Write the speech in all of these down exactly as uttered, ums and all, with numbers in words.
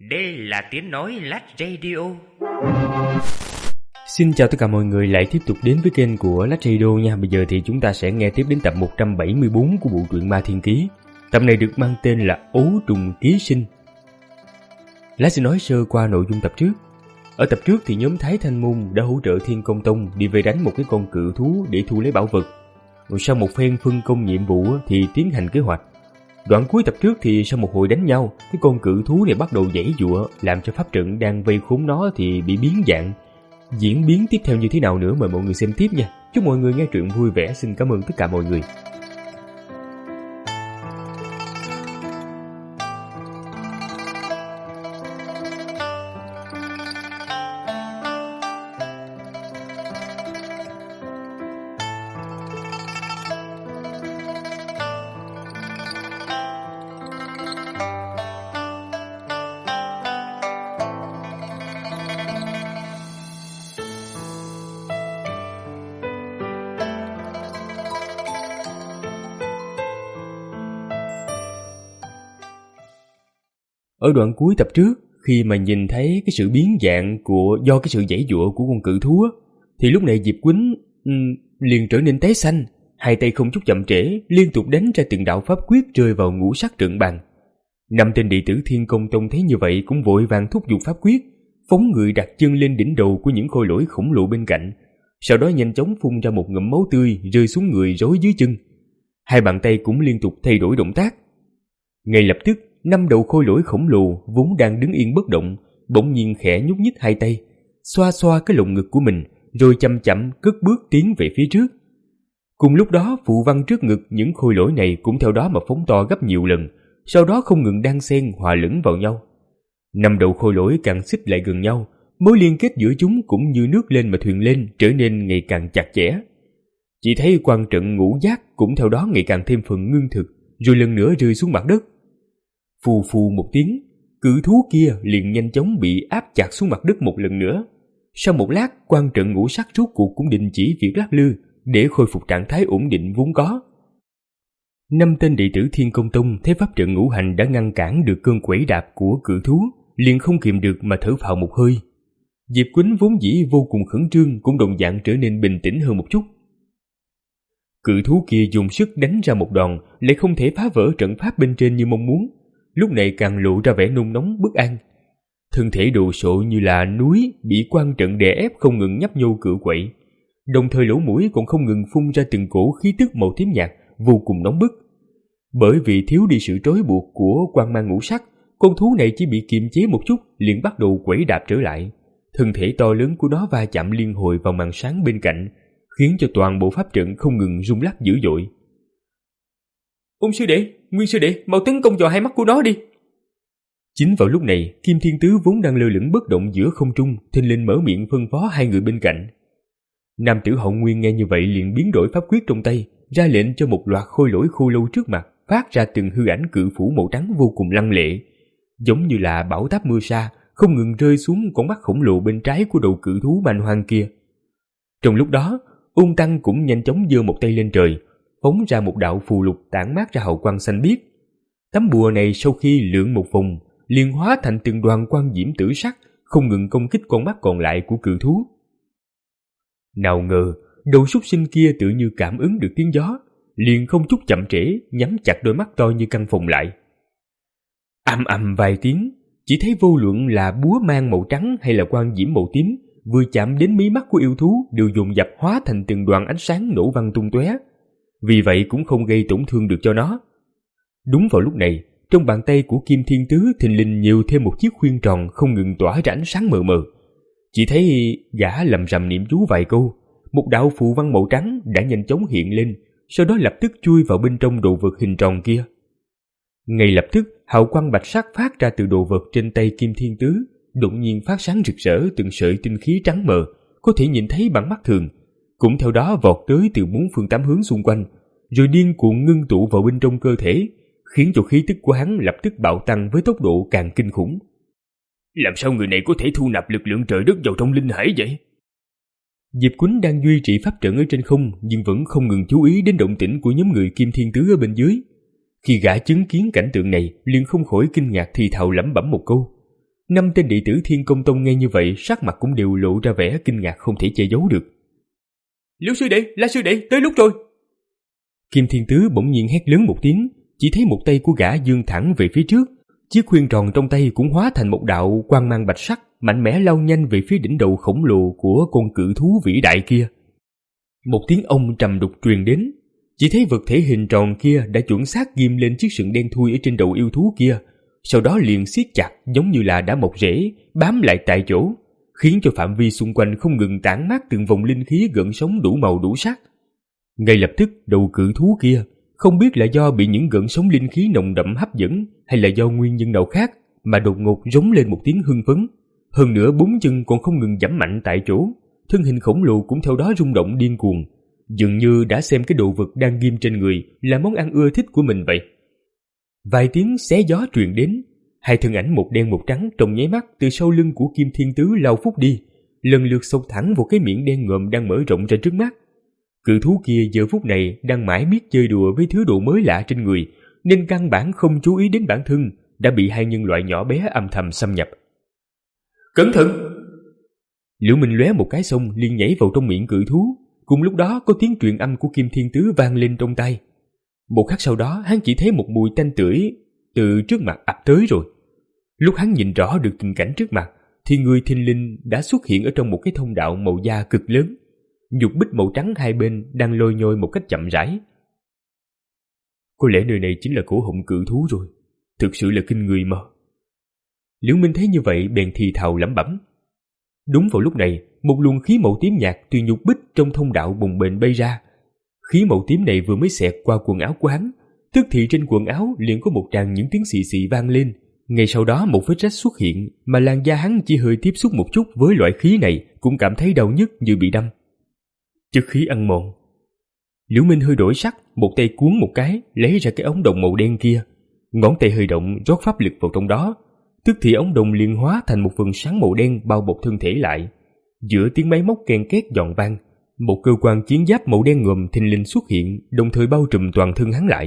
Đây là tiếng nói Lát Radio. Xin chào tất cả mọi người lại tiếp tục đến với kênh của Lát Radio nha. Bây giờ thì chúng ta sẽ nghe tiếp đến tập một trăm bảy mươi bốn của bộ truyện Ma Thiên Ký. Tập này được mang tên là Ấu Trùng Ký Sinh. Lát sẽ nói sơ qua nội dung tập trước. Ở tập trước thì nhóm Thái Thanh Môn đã hỗ trợ Thiên Công Tông đi về đánh một cái con cự thú để thu lấy bảo vật. Rồi sau một phen phân công nhiệm vụ thì tiến hành kế hoạch. Đoạn cuối tập trước thì sau một hồi đánh nhau, cái con cự thú này bắt đầu giãy giụa, làm cho pháp trận đang vây khốn nó thì bị biến dạng. Diễn biến tiếp theo như thế nào nữa mời mọi người xem tiếp nha. Chúc mọi người nghe truyện vui vẻ. Xin cảm ơn tất cả mọi người. Ở đoạn cuối tập trước, khi mà nhìn thấy cái sự biến dạng của do cái sự giãy giụa của con cự thú á, thì lúc này Diệp Quýnh um, liền trở nên tái xanh, hai tay không chút chậm trễ, liên tục đánh ra từng đạo pháp quyết rơi vào ngũ sắc trận bàn. Năm tên đệ tử Thiên Công Tông thấy như vậy cũng vội vàng thúc giục pháp quyết, phóng người đặt chân lên đỉnh đầu của những khôi lỗi khổng lồ bên cạnh, sau đó nhanh chóng phun ra một ngụm máu tươi rơi xuống người rối dưới chân. Hai bàn tay cũng liên tục thay đổi động tác. Ngay lập tức, năm đầu khôi lỗi khổng lồ vốn đang đứng yên bất động, bỗng nhiên khẽ nhúc nhích hai tay, xoa xoa cái lồng ngực của mình, rồi chậm chậm cất bước tiến về phía trước. Cùng lúc đó, phù văn trước ngực những khôi lỗi này cũng theo đó mà phóng to gấp nhiều lần, sau đó không ngừng đan xen hòa lẫn vào nhau. Năm đầu khôi lỗi càng xích lại gần nhau, mối liên kết giữa chúng cũng như nước lên mà thuyền lên trở nên ngày càng chặt chẽ. Chỉ thấy quan trận ngũ giác cũng theo đó ngày càng thêm phần ngưng thực, rồi lần nữa rơi xuống mặt đất. Phù phù một tiếng, cự thú kia liền nhanh chóng bị áp chặt xuống mặt đất một lần nữa. Sau một lát, quan trận ngũ sắc rốt cuộc cũng đình chỉ việc lắc lư để khôi phục trạng thái ổn định vốn có. Năm tên đệ tử Thiên Công Tông thấy pháp trận ngũ hành đã ngăn cản được cơn quẩy đạp của cự thú, liền không kiềm được mà thở phào một hơi. Diệp Quýnh vốn dĩ vô cùng khẩn trương cũng đồng dạng trở nên bình tĩnh hơn một chút. Cự thú kia dùng sức đánh ra một đòn, lại không thể phá vỡ trận pháp bên trên như mong muốn. Lúc này càng lộ ra vẻ nôn nóng bất an. Thân thể đồ sộ như là núi bị quan trận đè ép không ngừng nhấp nhô cự quậy, đồng thời lỗ mũi còn không ngừng phun ra từng cổ khí tức màu tím nhạt vô cùng nóng bức. Bởi vì thiếu đi sự trói buộc của quang mang ngũ sắc, con thú này chỉ bị kiềm chế một chút liền bắt đầu quẩy đạp trở lại. Thân thể to lớn của nó va chạm liên hồi vào màn sáng bên cạnh, khiến cho toàn bộ pháp trận không ngừng rung lắc dữ dội. Ông sư đệ, Nguyên sư đệ, mau tấn công vào hai mắt của nó đi. Chính vào lúc này, Kim Thiên Tứ vốn đang lơ lửng bất động giữa không trung, thình lình mở miệng phân phó hai người bên cạnh. Nam tử Hậu Nguyên nghe như vậy liền biến đổi pháp quyết trong tay, ra lệnh cho một loạt khôi lỗi khô lâu trước mặt phát ra từng hư ảnh cự phủ màu trắng vô cùng lăng lệ, giống như là bão táp mưa sa, không ngừng rơi xuống con mắt khổng lồ bên trái của đầu cự thú man hoang kia. Trong lúc đó, Ung Tăng cũng nhanh chóng giơ một tay lên trời, phóng ra một đạo phù lục tản mát ra hào quang xanh biếc. Tấm bùa này sau khi lượn một vòng, liền hóa thành từng đoàn quang diễm tử sắc, không ngừng công kích con mắt còn lại của cự thú. Nào ngờ, đầu súc sinh kia tự như cảm ứng được tiếng gió, liền không chút chậm trễ nhắm chặt đôi mắt to như căn phòng lại. Ầm ầm vài tiếng, chỉ thấy vô luận là búa mang màu trắng hay là quang diễm màu tím, vừa chạm đến mí mắt của yêu thú đều dồn dập hóa thành từng đoàn ánh sáng nổ văng tung tóe. Vì vậy cũng không gây tổn thương được cho nó. Đúng vào lúc này, trong bàn tay của Kim Thiên Tứ thình lình nhiều thêm một chiếc khuyên tròn không ngừng tỏa ra ánh sáng mờ mờ. Chỉ thấy gã lầm rầm niệm chú vài câu, một đạo phù văn màu trắng đã nhanh chóng hiện lên, sau đó lập tức chui vào bên trong đồ vật hình tròn kia. Ngay lập tức, hào quang bạch sắc phát ra từ đồ vật trên tay Kim Thiên Tứ, đột nhiên phát sáng rực rỡ từng sợi tinh khí trắng mờ, có thể nhìn thấy bằng mắt thường, cũng theo đó vọt tới từ bốn phương tám hướng xung quanh, rồi điên cuồng ngưng tụ vào bên trong cơ thể, khiến cho khí tức của hắn lập tức bạo tăng với tốc độ càng kinh khủng. Làm sao người này có thể thu nạp lực lượng trời đất vào trong linh hải vậy? Diệp Quýnh đang duy trì pháp trận ở trên không, nhưng vẫn không ngừng chú ý đến động tĩnh của nhóm người Kim Thiên Tứ ở bên dưới. Khi gã chứng kiến cảnh tượng này, liền không khỏi kinh ngạc thì thào lẩm bẩm một câu. Năm tên đệ tử Thiên Công Tông nghe như vậy, sắc mặt cũng đều lộ ra vẻ kinh ngạc không thể che giấu được. Liễu sư đệ, La sư đệ, tới lúc rồi. Kim Thiên Tứ bỗng nhiên hét lớn một tiếng, chỉ thấy một tay của gã giương thẳng về phía trước, chiếc khuyên tròn trong tay cũng hóa thành một đạo quang mang bạch sắc, mạnh mẽ lao nhanh về phía đỉnh đầu khổng lồ của con cự thú vĩ đại kia. Một tiếng ông trầm đục truyền đến, chỉ thấy vật thể hình tròn kia đã chuẩn xác ghim lên chiếc sừng đen thui ở trên đầu yêu thú kia, sau đó liền siết chặt giống như là đã mọc rễ, bám lại tại chỗ, khiến cho phạm vi xung quanh không ngừng tản mát từng vòng linh khí gợn sóng đủ màu đủ sắc. Ngay lập tức đầu cự thú kia, không biết là do bị những gợn sóng linh khí nồng đậm hấp dẫn hay là do nguyên nhân nào khác, mà đột ngột rống lên một tiếng hưng phấn. Hơn nữa bốn chân còn không ngừng giẫm mạnh tại chỗ, thân hình khổng lồ cũng theo đó rung động điên cuồng, dường như đã xem cái đồ vật đang ghim trên người là món ăn ưa thích của mình vậy. Vài tiếng xé gió truyền đến, hai thân ảnh một đen một trắng trong nháy mắt từ sau lưng của Kim Thiên Tứ lao phút đi, lần lượt xông thẳng vào cái miệng đen ngòm đang mở rộng ra trước mắt. Cự thú kia giờ phút này đang mãi miết chơi đùa với thứ đồ mới lạ trên người, nên căn bản không chú ý đến bản thân đã bị hai nhân loại nhỏ bé âm thầm xâm nhập. Cẩn thận! Liễu Minh lóe một cái xong liền nhảy vào trong miệng cự thú. Cùng lúc đó có tiếng truyền âm của Kim Thiên Tứ vang lên trong tai. Một khắc sau đó hắn chỉ thấy một mùi tanh tưởi từ trước mặt ập tới rồi. Lúc hắn nhìn rõ được tình cảnh trước mặt thì người thình lình đã xuất hiện ở trong một cái thông đạo màu da cực lớn, nhục bích màu trắng hai bên đang lôi nhôi một cách chậm rãi. Có lẽ nơi này chính là cổ họng cự thú rồi, thực sự là kinh người mà. Liễu Minh thấy như vậy bèn thì thào lẩm bẩm. Đúng vào lúc này, một luồng khí màu tím nhạt từ nhục bích trong thông đạo bùng bềnh bay ra. Khí màu tím này vừa mới xẹt qua quần áo của hắn, tức thì trên quần áo liền có một tràng những tiếng xì xì vang lên. Ngay sau đó một vết rách xuất hiện, mà làn da hắn chỉ hơi tiếp xúc một chút với loại khí này cũng cảm thấy đau nhức như bị đâm. Chất khí ăn mòn. Liễu Minh hơi đổi sắc, một tay cuốn một cái, lấy ra cái ống đồng màu đen kia, ngón tay hơi động rót pháp lực vào trong đó, tức thì ống đồng liền hóa thành một phần sáng màu đen bao bọc thân thể lại. Giữa tiếng máy móc ken két giòn vang, một cơ quan chiến giáp màu đen ngòm thình lình xuất hiện, đồng thời bao trùm toàn thân hắn lại.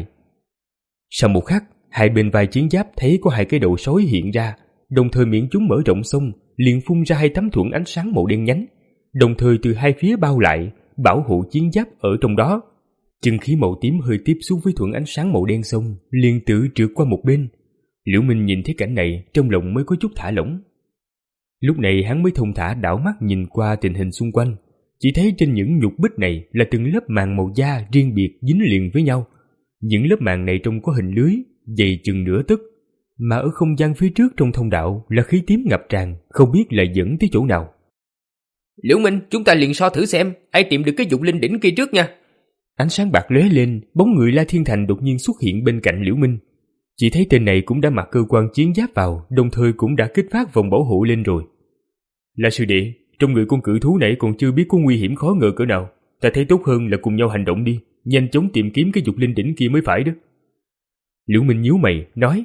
Sau một khắc, hai bên vai chiến giáp thấy có hai cái đầu sói hiện ra, đồng thời miệng chúng mở rộng xong, liền phun ra hai tấm thuẫn ánh sáng màu đen nhánh, đồng thời từ hai phía bao lại, bảo hộ chiến giáp ở trong đó. Chân khí màu tím hơi tiếp xúc với thuẫn ánh sáng màu đen xong, liền tự trượt qua một bên. Liễu Minh nhìn thấy cảnh này, trong lòng mới có chút thả lỏng. Lúc này hắn mới thông thả đảo mắt nhìn qua tình hình xung quanh, chỉ thấy trên những nhục bích này là từng lớp màng màu da riêng biệt dính liền với nhau. Những lớp màng này trông có hình lưới, dày chừng nửa tấc, mà ở không gian phía trước trong thông đạo là khí tím ngập tràn, không biết là dẫn tới chỗ nào. Liễu Minh, chúng ta liền so thử xem ai tìm được cái dục linh đỉnh kia trước nha. Ánh sáng bạc lóe lên, bóng người La Thiên Thành đột nhiên xuất hiện bên cạnh Liễu Minh. Chỉ thấy tên này cũng đã mặc cơ quan chiến giáp vào, đồng thời cũng đã kích phát vòng bảo hộ lên rồi. La sư đệ, trong người con cự thú này còn chưa biết có nguy hiểm khó ngờ cỡ nào, ta thấy tốt hơn là cùng nhau hành động đi, nhanh chóng tìm kiếm cái dục linh đỉnh kia mới phải đó. Liễu Minh nhíu mày, nói.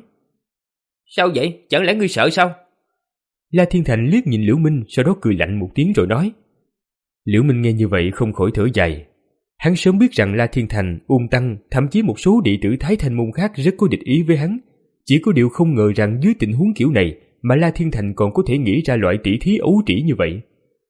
Sao vậy? Chẳng lẽ ngươi sợ sao? La Thiên Thành liếc nhìn Liễu Minh, sau đó cười lạnh một tiếng rồi nói. Liễu Minh nghe như vậy không khỏi thở dài. Hắn sớm biết rằng La Thiên Thành, Ôn Tăng, thậm chí một số đệ tử Thái Thanh môn khác rất có địch ý với hắn. Chỉ có điều không ngờ rằng dưới tình huống kiểu này mà La Thiên Thành còn có thể nghĩ ra loại tỷ thí ấu trĩ như vậy.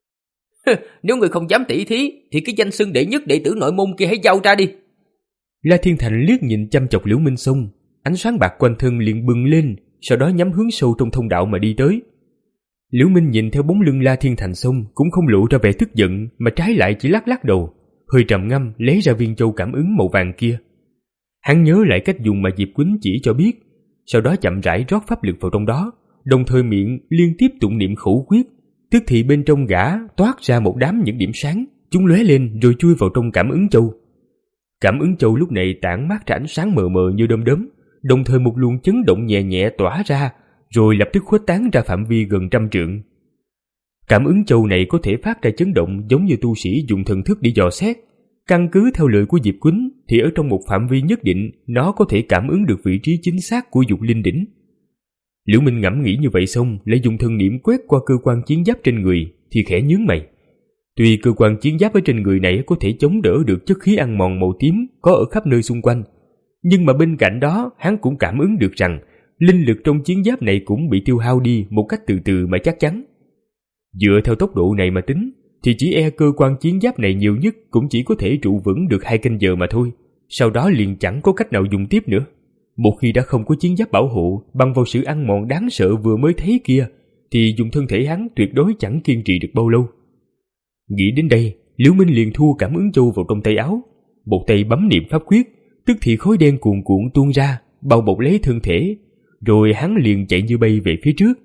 Nếu người không dám tỷ thí thì cái danh xưng đệ nhất đệ tử nội môn kia hãy giao ra đi. La Thiên Thành liếc nhìn chăm chọc Liễu Minh xong, ánh sáng bạc quanh thân liền bừng lên, sau đó nhắm hướng sâu trong thông đạo mà đi tới. Liễu Minh nhìn theo bóng lưng La Thiên Thành xong cũng không lộ ra vẻ tức giận, mà trái lại chỉ lắc lắc đầu, hơi trầm ngâm lấy ra viên châu cảm ứng màu vàng kia. Hắn nhớ lại cách dùng mà Diệp Quýnh chỉ cho biết, sau đó chậm rãi rót pháp lực vào trong đó, đồng thời miệng liên tiếp tụng niệm khẩu quyết, tức thì bên trong gã toát ra một đám những điểm sáng, chúng lóe lên rồi chui vào trong cảm ứng châu. Cảm ứng châu lúc này tản mát ra ánh sáng mờ mờ như đom đóm, đồng thời một luồng chấn động nhẹ nhẹ tỏa ra, rồi lập tức khuếch tán ra phạm vi gần trăm trượng. Cảm ứng châu này có thể phát ra chấn động giống như tu sĩ dùng thần thức để dò xét. Căn cứ theo lời của Diệp Quýnh thì ở trong một phạm vi nhất định nó có thể cảm ứng được vị trí chính xác của dục linh đỉnh. Liễu Minh ngẫm nghĩ như vậy xong lại dùng thần niệm quét qua cơ quan chiến giáp trên người thì khẽ nhướng mày. Tuy cơ quan chiến giáp ở trên người này có thể chống đỡ được chất khí ăn mòn màu tím có ở khắp nơi xung quanh, nhưng mà bên cạnh đó hắn cũng cảm ứng được rằng linh lực trong chiến giáp này cũng bị tiêu hao đi một cách từ từ mà chắc chắn. Dựa theo tốc độ này mà tính, thì chỉ e cơ quan chiến giáp này nhiều nhất cũng chỉ có thể trụ vững được hai canh giờ mà thôi, sau đó liền chẳng có cách nào dùng tiếp nữa. Một khi đã không có chiến giáp bảo hộ, bằng vào sự ăn mòn đáng sợ vừa mới thấy kia, thì dùng thân thể hắn tuyệt đối chẳng kiên trì được bao lâu. Nghĩ đến đây, Liễu Minh liền thu cảm ứng châu vào trong tay áo, một tay bấm niệm pháp quyết, tức thì khói đen cuồn cuộn tuôn ra, bao bọc lấy thân thể, rồi hắn liền chạy như bay về phía trước.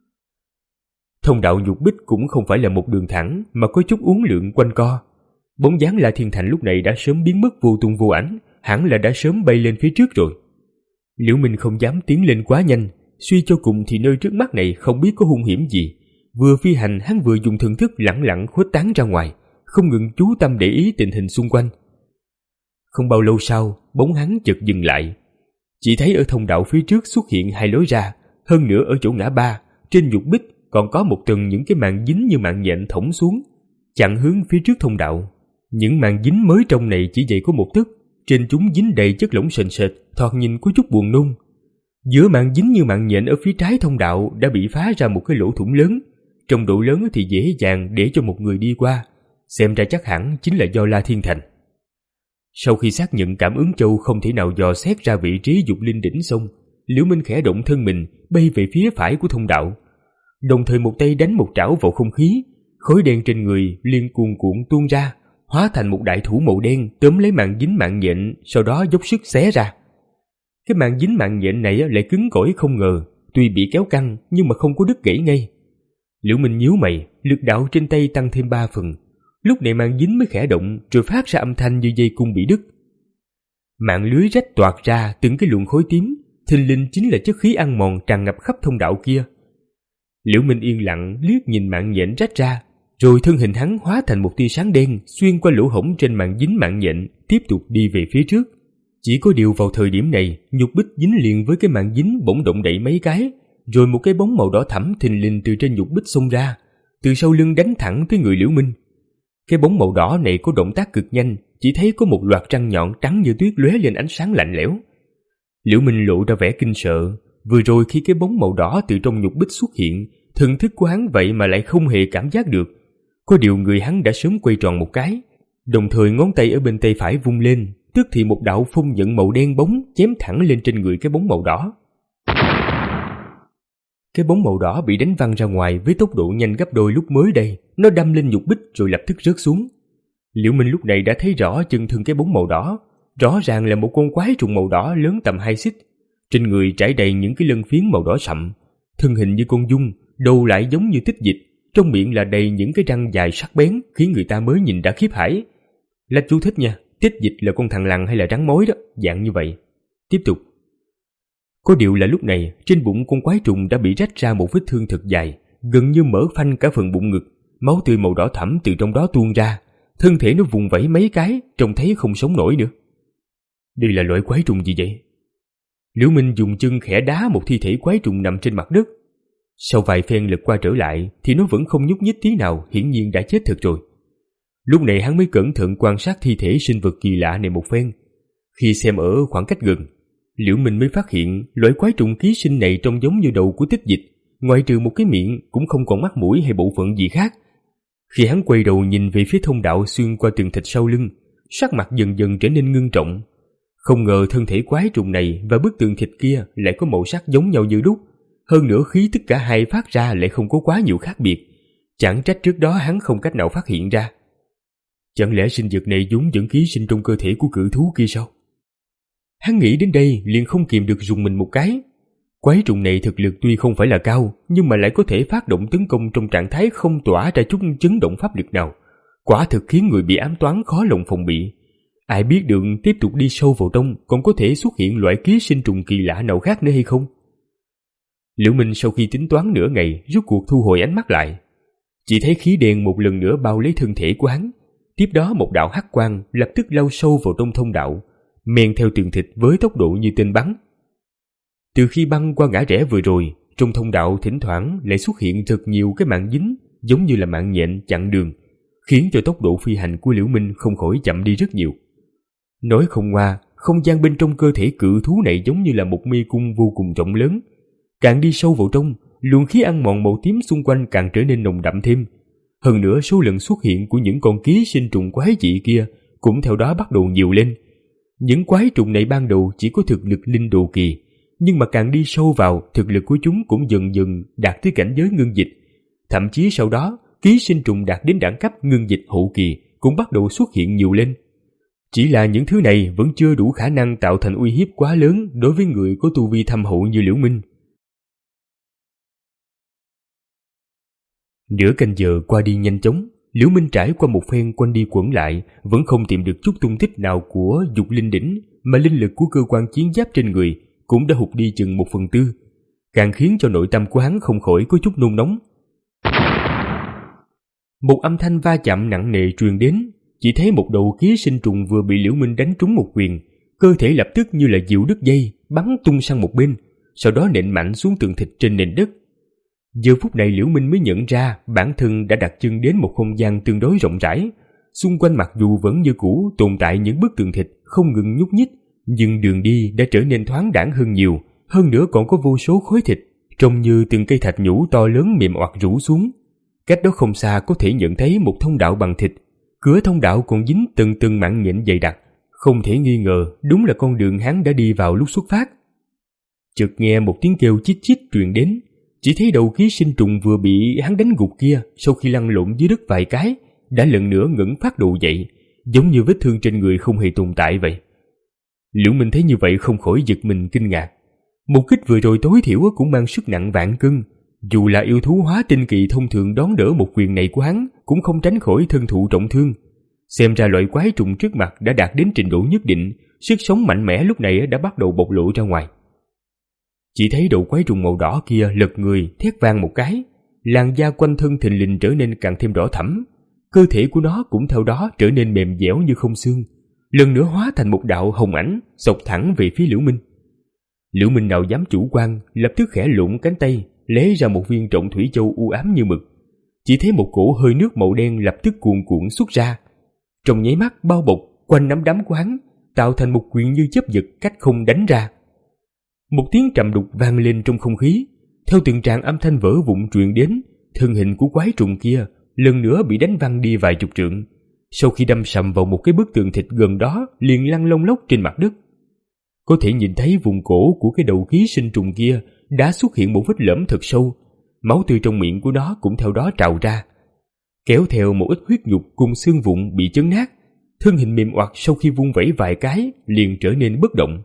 Thông đạo nhục bích cũng không phải là một đường thẳng mà có chút uốn lượn quanh co. Bóng dáng La Thiên Thành lúc này đã sớm biến mất vô tung vô ảnh, hẳn là đã sớm bay lên phía trước rồi. Liễu Minh không dám tiến lên quá nhanh, suy cho cùng thì nơi trước mắt này không biết có hung hiểm gì. Vừa phi hành hắn vừa dùng thần thức lẳng lặng khuếch tán ra ngoài, không ngừng chú tâm để ý tình hình xung quanh. Không bao lâu sau, bóng hắn chợt dừng lại. Chỉ thấy ở thông đạo phía trước xuất hiện hai lối ra, hơn nữa ở chỗ ngã ba, trên nhục bích còn có một tầng những cái màn dính như mạng nhện thõng xuống, chặn hướng phía trước thông đạo. Những màn dính mới trong này chỉ dày có một tấc, trên chúng dính đầy chất lỏng sền sệt, thoạt nhìn có chút buồn nôn. Giữa màn dính như mạng nhện ở phía trái thông đạo đã bị phá ra một cái lỗ thủng lớn, trong độ lớn thì dễ dàng để cho một người đi qua, xem ra chắc hẳn chính là do La Thiên Thành. Sau khi xác nhận cảm ứng châu không thể nào dò xét ra vị trí dục linh đỉnh xong, Liễu Minh khẽ động thân mình bay về phía phải của thông đạo, đồng thời một tay đánh một trảo vào không khí, khói đen trên người liền cuồn cuộn tuôn ra, hóa thành một đại thủ màu đen tóm lấy màn dính mạng nhện, sau đó dốc sức xé ra. Cái màn dính mạng nhện này lại cứng cỏi không ngờ, tuy bị kéo căng nhưng mà không có đứt gãy ngay. Liễu Minh nhíu mày, lực đạo trên tay tăng thêm ba phần. Lúc này màn dính mới khẽ động, rồi phát ra âm thanh như dây cung bị đứt. Mạng lưới rách toạc ra từng cái luồng khói tím, thình lình chính là chất khí ăn mòn tràn ngập khắp thông đạo kia. Liễu Minh yên lặng liếc nhìn mạng nhện rách ra, rồi thân hình hắn hóa thành một tia sáng đen xuyên qua lỗ hổng trên màn dính mạng nhện, tiếp tục đi về phía trước. Chỉ có điều vào thời điểm này, nhục bích dính liền với cái màn dính bỗng động đậy mấy cái, rồi một cái bóng màu đỏ thẫm thình lình từ trên nhục bích xông ra, từ sau lưng đánh thẳng tới người Liễu Minh. Cái bóng màu đỏ này có động tác cực nhanh, chỉ thấy có một loạt răng nhọn trắng như tuyết lóe lên ánh sáng lạnh lẽo. Liễu Minh lộ ra vẻ kinh sợ, vừa rồi khi cái bóng màu đỏ từ trong nhục bích xuất hiện, thần thức của hắn vậy mà lại không hề cảm giác được. Có điều người hắn đã sớm quay tròn một cái, đồng thời ngón tay ở bên tay phải vung lên, tức thì một đạo phong nhận màu đen bóng chém thẳng lên trên người cái bóng màu đỏ. Cái bóng màu đỏ bị đánh văng ra ngoài với tốc độ nhanh gấp đôi lúc mới đây, nó đâm lên nhục bích rồi lập tức rớt xuống. Liễu Minh lúc này đã thấy rõ chân thân cái bóng màu đỏ, rõ ràng là một con quái trùng màu đỏ lớn tầm hai xích, trên người trải đầy những cái lân phiến màu đỏ sậm, thân hình như con giun, đầu lại giống như tích dịch, trong miệng là đầy những cái răng dài sắc bén khiến người ta mới nhìn đã khiếp hãi. Là chú thích nha, tích dịch là con thằn lằn hay là rắn mối đó, dạng như vậy. Tiếp tục. Có điều là lúc này trên bụng con quái trùng đã bị rách ra một vết thương thật dài, gần như mở phanh cả phần bụng ngực, máu tươi màu đỏ thẫm từ trong đó tuôn ra, thân thể nó vùng vẫy mấy cái, trông thấy không sống nổi nữa. Đây là loại quái trùng gì vậy? Liễu Minh dùng chân khẽ đá một thi thể quái trùng nằm trên mặt đất. Sau vài phen lật qua trở lại thì nó vẫn không nhúc nhích tí nào, hiển nhiên đã chết thật rồi. Lúc này hắn mới cẩn thận quan sát thi thể sinh vật kỳ lạ này một phen. Khi xem ở khoảng cách gần, Liễu Minh mới phát hiện loại quái trùng ký sinh này trông giống như đầu của tích dịch, ngoại trừ một cái miệng cũng không còn mắt mũi hay bộ phận gì khác. Khi hắn quay đầu nhìn về phía thông đạo xuyên qua tường thịt sau lưng, sắc mặt dần dần trở nên ngưng trọng. Không ngờ thân thể quái trùng này và bức tường thịt kia lại có màu sắc giống nhau như đúc, hơn nữa khí tức cả hai phát ra lại không có quá nhiều khác biệt, chẳng trách trước đó hắn không cách nào phát hiện ra. Chẳng lẽ sinh vật này vốn dẫn ký sinh trong cơ thể của cự thú kia sao? Hắn nghĩ đến đây liền không kìm được rùng mình một cái. Quái trùng này thực lực tuy không phải là cao, nhưng mà lại có thể phát động tấn công trong trạng thái không tỏa ra chút chấn động pháp lực nào, quả thực khiến người bị ám toán khó lòng phòng bị. Ai biết được tiếp tục đi sâu vào trong còn có thể xuất hiện loại ký sinh trùng kỳ lạ nào khác nữa hay không? Liễu Minh sau khi tính toán nửa ngày rốt cuộc thu hồi ánh mắt lại, chỉ thấy khí đen một lần nữa bao lấy thân thể của hắn. Tiếp đó một đạo hắc quang lập tức lao sâu vào trong thông đạo, men theo tường thịt với tốc độ như tên bắn. Từ khi băng qua ngã rẽ vừa rồi, trong thông đạo thỉnh thoảng lại xuất hiện thật nhiều cái mạng dính giống như là mạng nhện chặn đường, khiến cho tốc độ phi hành của Liễu Minh không khỏi chậm đi rất nhiều. Nói không ngoa, không gian bên trong cơ thể cự thú này giống như là một mê cung vô cùng rộng lớn. Càng đi sâu vào trong, luồng khí ăn mòn màu tím xung quanh càng trở nên nồng đậm thêm. Hơn nữa số lần xuất hiện của những con ký sinh trùng quái dị kia cũng theo đó bắt đầu nhiều lên. Những quái trùng này ban đầu chỉ có thực lực linh đồ kỳ, nhưng mà càng đi sâu vào, thực lực của chúng cũng dần dần đạt tới cảnh giới ngưng dịch. Thậm chí sau đó, ký sinh trùng đạt đến đẳng cấp ngưng dịch hậu kỳ cũng bắt đầu xuất hiện nhiều lên. Chỉ là những thứ này vẫn chưa đủ khả năng tạo thành uy hiếp quá lớn đối với người có tu vi thâm hậu như Liễu Minh. Nửa canh giờ qua đi nhanh chóng, Liễu Minh trải qua một phen quanh đi quẩn lại, vẫn không tìm được chút tung tích nào của dục linh đỉnh, mà linh lực của cơ quan chiến giáp trên người cũng đã hụt đi chừng một phần tư, càng khiến cho nội tâm của hắn không khỏi có chút nôn nóng. Một âm thanh va chạm nặng nề truyền đến, chỉ thấy một đầu ký sinh trùng vừa bị Liễu Minh đánh trúng một quyền, cơ thể lập tức như là diều đứt dây, bắn tung sang một bên, sau đó nện mạnh xuống tường thịt trên nền đất. Giờ phút này Liễu Minh mới nhận ra bản thân đã đặt chân đến một không gian tương đối rộng rãi. Xung quanh mặc dù vẫn như cũ tồn tại những bức tường thịt không ngừng nhúc nhích, nhưng đường đi đã trở nên thoáng đãng hơn nhiều, hơn nữa còn có vô số khối thịt, trông như từng cây thạch nhũ to lớn mềm oặt rủ xuống. Cách đó không xa có thể nhận thấy một thông đạo bằng thịt, cửa thông đạo còn dính từng từng mảng nhện dày đặc, không thể nghi ngờ đúng là con đường hắn đã đi vào lúc xuất phát. Chợt nghe một tiếng kêu chít chít truyền đến, chỉ thấy đầu ký sinh trùng vừa bị hắn đánh gục kia sau khi lăn lộn dưới đất vài cái đã lần nữa ngẩng phát độ dậy, giống như vết thương trên người không hề tồn tại vậy. Liễu Minh thấy như vậy không khỏi giật mình kinh ngạc. Một kích vừa rồi tối thiểu cũng mang sức nặng vạn cân, dù là yêu thú hóa tinh kỳ thông thường đón đỡ một quyền này của hắn cũng không tránh khỏi thân thụ trọng thương. Xem ra loại quái trùng trước mặt đã đạt đến trình độ nhất định, sức sống mạnh mẽ lúc này đã bắt đầu bộc lộ ra ngoài. Chỉ thấy đầu quái trùng màu đỏ kia lật người thét vang một cái, làn da quanh thân thình lình trở nên càng thêm đỏ thẫm, cơ thể của nó cũng theo đó trở nên mềm dẻo như không xương, lần nữa hóa thành một đạo hồng ảnh xộc thẳng về phía Liễu Minh. Liễu Minh nào dám chủ quan, lập tức khẽ lụng cánh tay lấy ra một viên trọng thủy châu u ám như mực. Chỉ thấy một cỗ hơi nước màu đen lập tức cuồn cuộn xuất ra, trong nháy mắt bao bọc quanh nắm đấm của hắn, tạo thành một quyền như chớp giật cách không đánh ra. Một tiếng trầm đục vang lên trong không khí, theo từng tràng âm thanh vỡ vụn truyền đến, thân hình của quái trùng kia lần nữa bị đánh văng đi vài chục trượng, sau khi đâm sầm vào một cái bức tường thịt gần đó liền lăn lông lốc trên mặt đất. Có thể nhìn thấy vùng cổ của cái đầu ký sinh trùng kia đã xuất hiện một vết lõm thật sâu, máu tươi trong miệng của nó cũng theo đó trào ra, kéo theo một ít huyết nhục cùng xương vụn bị chấn nát. Thân hình mềm oặt sau khi vung vẩy vài cái liền trở nên bất động.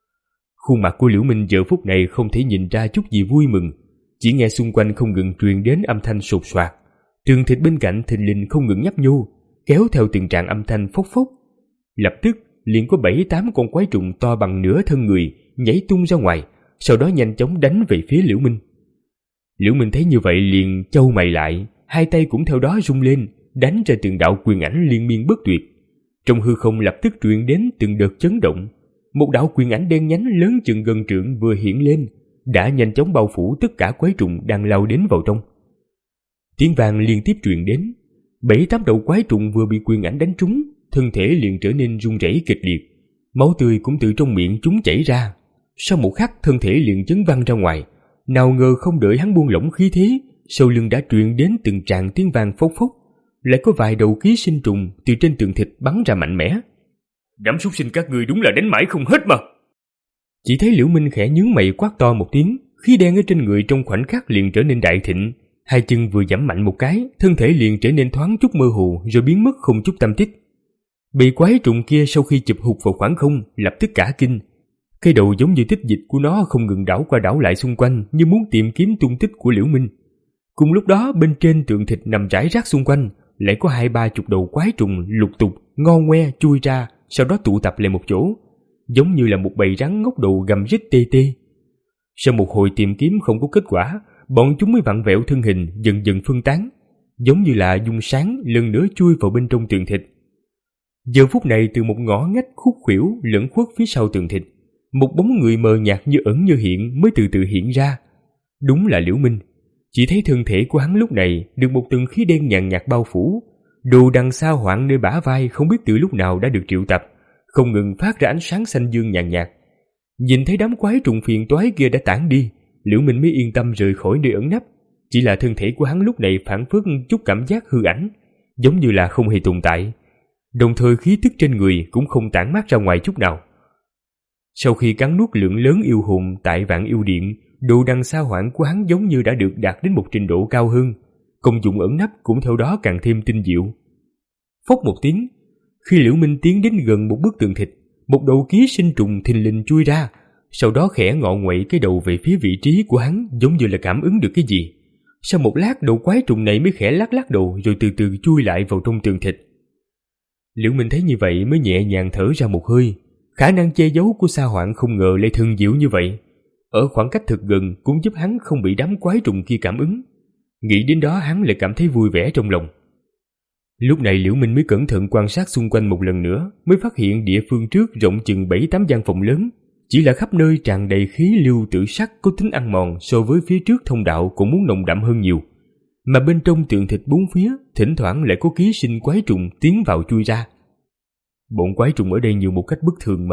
Khuôn mặt của Liễu Minh giờ phút này không thể nhìn ra chút gì vui mừng, chỉ nghe xung quanh không ngừng truyền đến âm thanh sột soạt, tường thịt bên cạnh thình lình không ngừng nhấp nhô, kéo theo từng tràng âm thanh phốc phốc. Lập tức liền có bảy tám con quái trùng to bằng nửa thân người nhảy tung ra ngoài, sau đó nhanh chóng đánh về phía Liễu Minh. Liễu Minh thấy như vậy liền chau mày lại, hai tay cũng theo đó rung lên, đánh ra từng đạo quyền ảnh liên miên bất tuyệt. Trong hư không lập tức truyền đến từng đợt chấn động, một đạo quyền ảnh đen nhánh lớn chừng gần trượng vừa hiện lên, đã nhanh chóng bao phủ tất cả quái trùng đang lao đến vào trong. Tiếng vang liên tiếp truyền đến, bảy tám đầu quái trùng vừa bị quyền ảnh đánh trúng, thân thể liền trở nên run rẩy kịch liệt, máu tươi cũng từ trong miệng chúng chảy ra. Sau một khắc thân thể liền chấn văng ra ngoài, nào ngờ không đợi hắn buông lỏng khí thế, sau lưng đã truyền đến từng tràng tiếng vang phốc phốc, lại có vài đầu ký sinh trùng từ trên tường thịt bắn ra mạnh mẽ. Đám súc sinh các ngươi đúng là đánh mãi không hết mà. Chỉ thấy Liễu Minh khẽ nhướng mày quát to một tiếng, khí đen ở trên người trong khoảnh khắc liền trở nên đại thịnh, hai chân vừa giẫm mạnh một cái, thân thể liền trở nên thoáng chút mơ hồ rồi biến mất không chút tăm tích. Bị quái trùng kia sau khi chụp hụt vào khoảng không, lập tức cả kinh. Cái đầu giống như tích dịch của nó không ngừng đảo qua đảo lại xung quanh như muốn tìm kiếm tung tích của Liễu Minh. Cùng lúc đó bên trên tường thịt nằm rải rác xung quanh lại có hai ba chục đầu quái trùng lục tục ngo ngoe chui ra, sau đó tụ tập lại một chỗ, giống như là một bầy rắn ngóc đầu gầm rít tê tê. Sau một hồi tìm kiếm không có kết quả, bọn chúng mới vặn vẹo thân hình dần dần phân tán, giống như là dung sáng lần nữa chui vào bên trong tường thịt. Giờ phút này từ một ngõ ngách khúc khuỷu lẫn khuất phía sau tường thịt, một bóng người mờ nhạt như ẩn như hiện mới từ từ hiện ra. Đúng là Liễu Minh. Chỉ thấy thân thể của hắn lúc này được một tầng khí đen nhàn nhạt bao phủ, đồ đằng sao hoảng nơi bả vai không biết từ lúc nào đã được triệu tập, không ngừng phát ra ánh sáng xanh dương nhàn nhạt. Nhìn thấy đám quái trùng phiền toái kia đã tản đi, Liễu Minh mới yên tâm rời khỏi nơi ẩn nấp. Chỉ là thân thể của hắn lúc này phản phất chút cảm giác hư ảnh, giống như là không hề tồn tại. Đồng thời khí tức trên người cũng không tản mát ra ngoài chút nào. Sau khi cắn nuốt lượng lớn yêu hồn tại Vạn Yêu Điện, đồ đằng sao hoảng của hắn giống như đã được đạt đến một trình độ cao hơn, công dụng ẩn nấp cũng theo đó càng thêm tinh diệu. Phốc một tiếng, khi Liễu Minh tiến đến gần một bức tường thịt, một đầu ký sinh trùng thình lình chui ra, sau đó khẽ ngọ nguậy cái đầu về phía vị trí của hắn, giống như là cảm ứng được cái gì. Sau một lát, đầu quái trùng này mới khẽ lắc lắc đầu rồi từ từ chui lại vào trong tường thịt. Liễu Minh thấy như vậy mới nhẹ nhàng thở ra một hơi. Khả năng che giấu của Sa Hoạn không ngờ lại thần diệu như vậy. Ở khoảng cách thực gần cũng giúp hắn không bị đám quái trùng kia cảm ứng. Nghĩ đến đó hắn lại cảm thấy vui vẻ trong lòng. Lúc này Liễu Minh mới cẩn thận quan sát xung quanh một lần nữa, mới phát hiện địa phương trước rộng chừng bảy tám gian phòng lớn, chỉ là khắp nơi tràn đầy khí lưu tử sắc có tính ăn mòn, so với phía trước thông đạo cũng muốn nồng đậm hơn nhiều. Mà bên trong tường thịt bốn phía thỉnh thoảng lại có ký sinh quái trùng tiến vào chui ra. Bọn quái trùng ở đây nhiều một cách bất thường mà.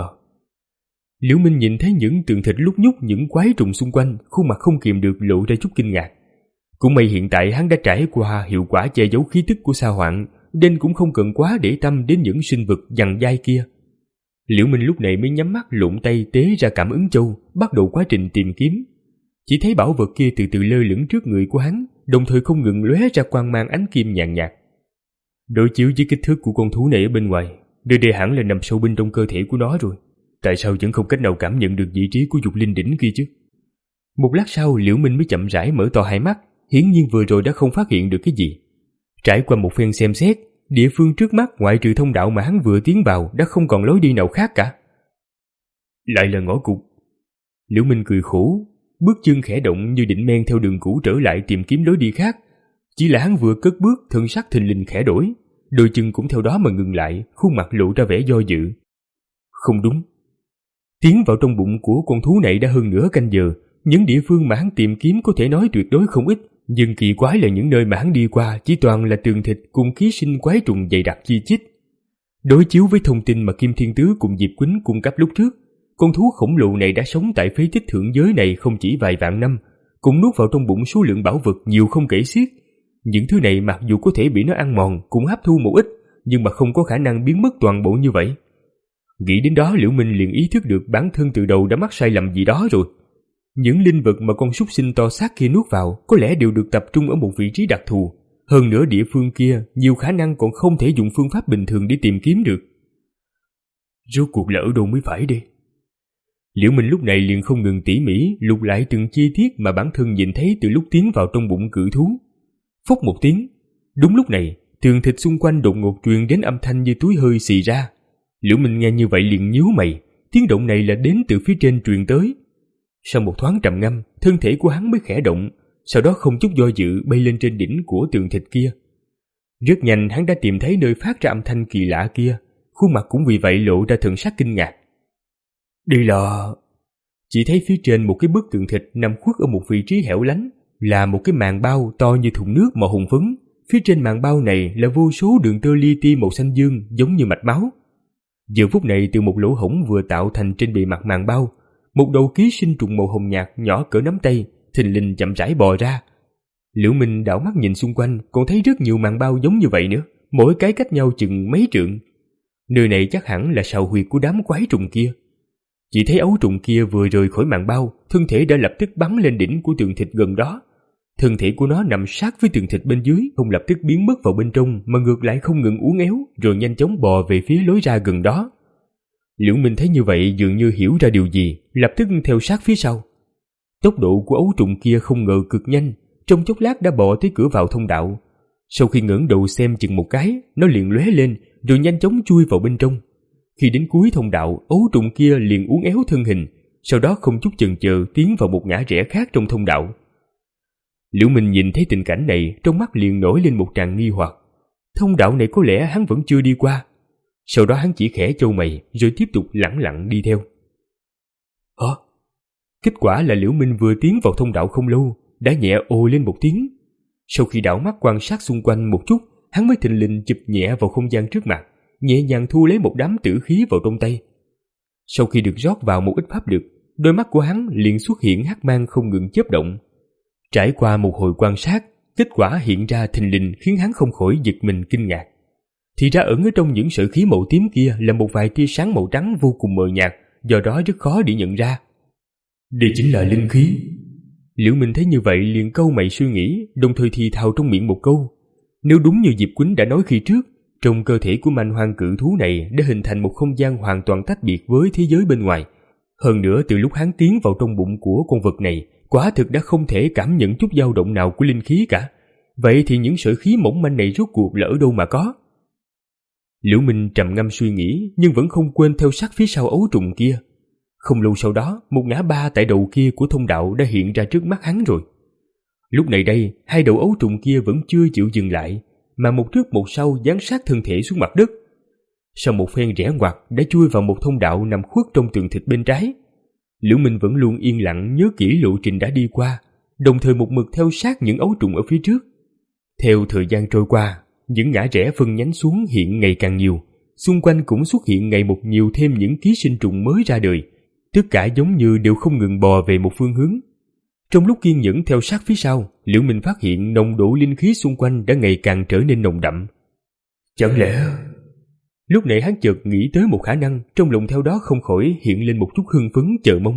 Liễu Minh nhìn thấy những tường thịt lúc nhúc những quái trùng xung quanh, khuôn mặt không kìm được lộ ra chút kinh ngạc. Cũng may hiện tại hắn đã trải qua hiệu quả che giấu khí tức của Sa Hoạn, nên cũng không cần quá để tâm đến những sinh vật dằn dai kia. Liễu Minh lúc này mới nhắm mắt lụng tay tế ra cảm ứng châu, bắt đầu quá trình tìm kiếm. Chỉ thấy bảo vật kia từ từ lơ lửng trước người của hắn, đồng thời không ngừng lóe ra quang mang ánh kim nhàn nhạt. Đối chiếu với kích thước của con thú này ở bên ngoài, nơi đây hẳn là nằm sâu bên trong cơ thể của nó rồi. Tại sao vẫn không cách nào cảm nhận được vị trí của dục linh đỉnh kia chứ? Một lát sau, Liễu Minh mới chậm rãi mở to hai mắt, hiển nhiên vừa rồi đã không phát hiện được cái gì. Trải qua một phen xem xét, địa phương trước mắt ngoại trừ thông đạo mà hắn vừa tiến vào đã không còn lối đi nào khác cả. Lại là ngõ cụt. Liễu Minh cười khổ, bước chân khẽ động như định men theo đường cũ trở lại tìm kiếm lối đi khác. Chỉ là hắn vừa cất bước, thân sắc thình lình khẽ đổi, đôi chân cũng theo đó mà ngừng lại, khuôn mặt lộ ra vẻ do dự. Không đúng. Tiến vào trong bụng của con thú này đã hơn nửa canh giờ, những địa phương mà hắn tìm kiếm có thể nói tuyệt đối không ít, nhưng kỳ quái là những nơi mà hắn đi qua chỉ toàn là tường thịt cùng ký sinh quái trùng dày đặc chi chít. Đối chiếu với thông tin mà Kim Thiên Tứ cùng Diệp Quýnh cung cấp lúc trước, con thú khổng lồ này đã sống tại phế tích thượng giới này không chỉ vài vạn năm, cũng nuốt vào trong bụng số lượng bảo vật nhiều không kể xiết. Những thứ này mặc dù có thể bị nó ăn mòn, cũng hấp thu một ít, nhưng mà không có khả năng biến mất toàn bộ như vậy. Nghĩ đến đó, Liễu Minh liền ý thức được bản thân từ đầu đã mắc sai lầm gì đó rồi. Những linh vật mà con súc sinh to xác kia nuốt vào có lẽ đều được tập trung ở một vị trí đặc thù. Hơn nữa địa phương kia nhiều khả năng còn không thể dùng phương pháp bình thường để tìm kiếm được. Rốt cuộc là ở đâu mới phải đây? Liễu Minh lúc này liền không ngừng tỉ mỉ lục lại từng chi tiết mà bản thân nhìn thấy từ lúc tiến vào trong bụng cự thú. Phốc một tiếng, đúng lúc này tường thịt xung quanh đột ngột truyền đến âm thanh như túi hơi xì ra. Liễu Minh nghe như vậy liền nhíu mày, tiếng động này là đến từ phía trên truyền tới. Sau một thoáng trầm ngâm, thân thể của hắn mới khẽ động, sau đó không chút do dự bay lên trên đỉnh của tường thịt kia. Rất nhanh hắn đã tìm thấy nơi phát ra âm thanh kỳ lạ kia, khuôn mặt cũng vì vậy lộ ra thần sắc kinh ngạc. Đây là... Chỉ thấy phía trên một cái bức tường thịt nằm khuất ở một vị trí hẻo lánh, là một cái màng bao to như thùng nước màu hồng phấn. Phía trên màng bao này là vô số đường tơ li ti màu xanh dương giống như mạch máu. Giờ phút này từ một lỗ hổng vừa tạo thành trên bề mặt màng bao, một đầu ký sinh trùng màu hồng nhạt nhỏ cỡ nắm tay thình lình chậm rãi bò ra. Liễu Minh đảo mắt nhìn xung quanh, còn thấy rất nhiều màng bao giống như vậy nữa, mỗi cái cách nhau chừng mấy trượng. Nơi này chắc hẳn là sào huyệt của đám quái trùng kia. Chỉ thấy ấu trùng kia vừa rời khỏi màng bao, thân thể đã lập tức bắn lên đỉnh của tường thịt gần đó. Thân thể của nó nằm sát với tường thịt bên dưới, không lập tức biến mất vào bên trong, mà ngược lại không ngừng uốn éo, rồi nhanh chóng bò về phía lối ra gần đó. Liễu Minh thấy như vậy dường như hiểu ra điều gì, lập tức theo sát phía sau. Tốc độ của ấu trùng kia không ngờ cực nhanh, trong chốc lát đã bò tới cửa vào thông đạo. Sau khi ngẩng đầu xem chừng một cái, nó liền lóe lên, rồi nhanh chóng chui vào bên trong. Khi đến cuối thông đạo, ấu trùng kia liền uốn éo thân hình, sau đó không chút chần chờ tiến vào một ngã rẽ khác trong thông đạo. Liễu Minh nhìn thấy tình cảnh này, trong mắt liền nổi lên một tràng nghi hoặc. Thông đạo này có lẽ hắn vẫn chưa đi qua. Sau đó hắn chỉ khẽ chau mày, rồi tiếp tục lẳng lặng đi theo. Hả? Kết quả là Liễu Minh vừa tiến vào thông đạo không lâu, đã nhẹ ồ lên một tiếng. Sau khi đảo mắt quan sát xung quanh một chút, hắn mới thình lình chụp nhẹ vào không gian trước mặt, nhẹ nhàng thu lấy một đám tử khí vào trong tay. Sau khi được rót vào một ít pháp lực, đôi mắt của hắn liền xuất hiện hắc mang không ngừng chớp động. Trải qua một hồi quan sát, kết quả hiện ra thình lình khiến hắn không khỏi giật mình kinh ngạc. Thì ra ẩn ở trong những sợi khí màu tím kia là một vài tia sáng màu trắng vô cùng mờ nhạt, do đó rất khó để nhận ra. Đây chính là linh khí. Liễu Minh thấy như vậy liền cau mày suy nghĩ, đồng thời thì thào trong miệng một câu. Nếu đúng như Diệp Quýnh đã nói khi trước, trong cơ thể của manh hoang cự thú này đã hình thành một không gian hoàn toàn tách biệt với thế giới bên ngoài. Hơn nữa từ lúc hắn tiến vào trong bụng của con vật này, quả thực đã không thể cảm nhận chút dao động nào của linh khí cả. Vậy thì những sợi khí mỏng manh này rốt cuộc là ở đâu mà có? Liễu Minh trầm ngâm suy nghĩ, nhưng vẫn không quên theo sát phía sau ấu trùng kia. Không lâu sau đó, một ngã ba tại đầu kia của thông đạo đã hiện ra trước mắt hắn rồi. Lúc này đây, hai đầu ấu trùng kia vẫn chưa chịu dừng lại, mà một trước một sau dán sát thân thể xuống mặt đất. Sau một phen rẽ ngoặt đã chui vào một thông đạo nằm khuất trong tường thịt bên trái. Liễu Minh vẫn luôn yên lặng nhớ kỹ lộ trình đã đi qua, đồng thời một mực theo sát những ấu trùng ở phía trước. Theo thời gian trôi qua, những ngã rẽ phân nhánh xuống hiện ngày càng nhiều, xung quanh cũng xuất hiện ngày một nhiều thêm những ký sinh trùng mới ra đời, tất cả giống như đều không ngừng bò về một phương hướng. Trong lúc kiên nhẫn theo sát phía sau, Liễu Minh phát hiện nồng độ linh khí xung quanh đã ngày càng trở nên nồng đậm. Chẳng lẽ... Lúc này hắn chợt nghĩ tới một khả năng, trong lòng theo đó không khỏi hiện lên một chút hưng phấn chờ mong.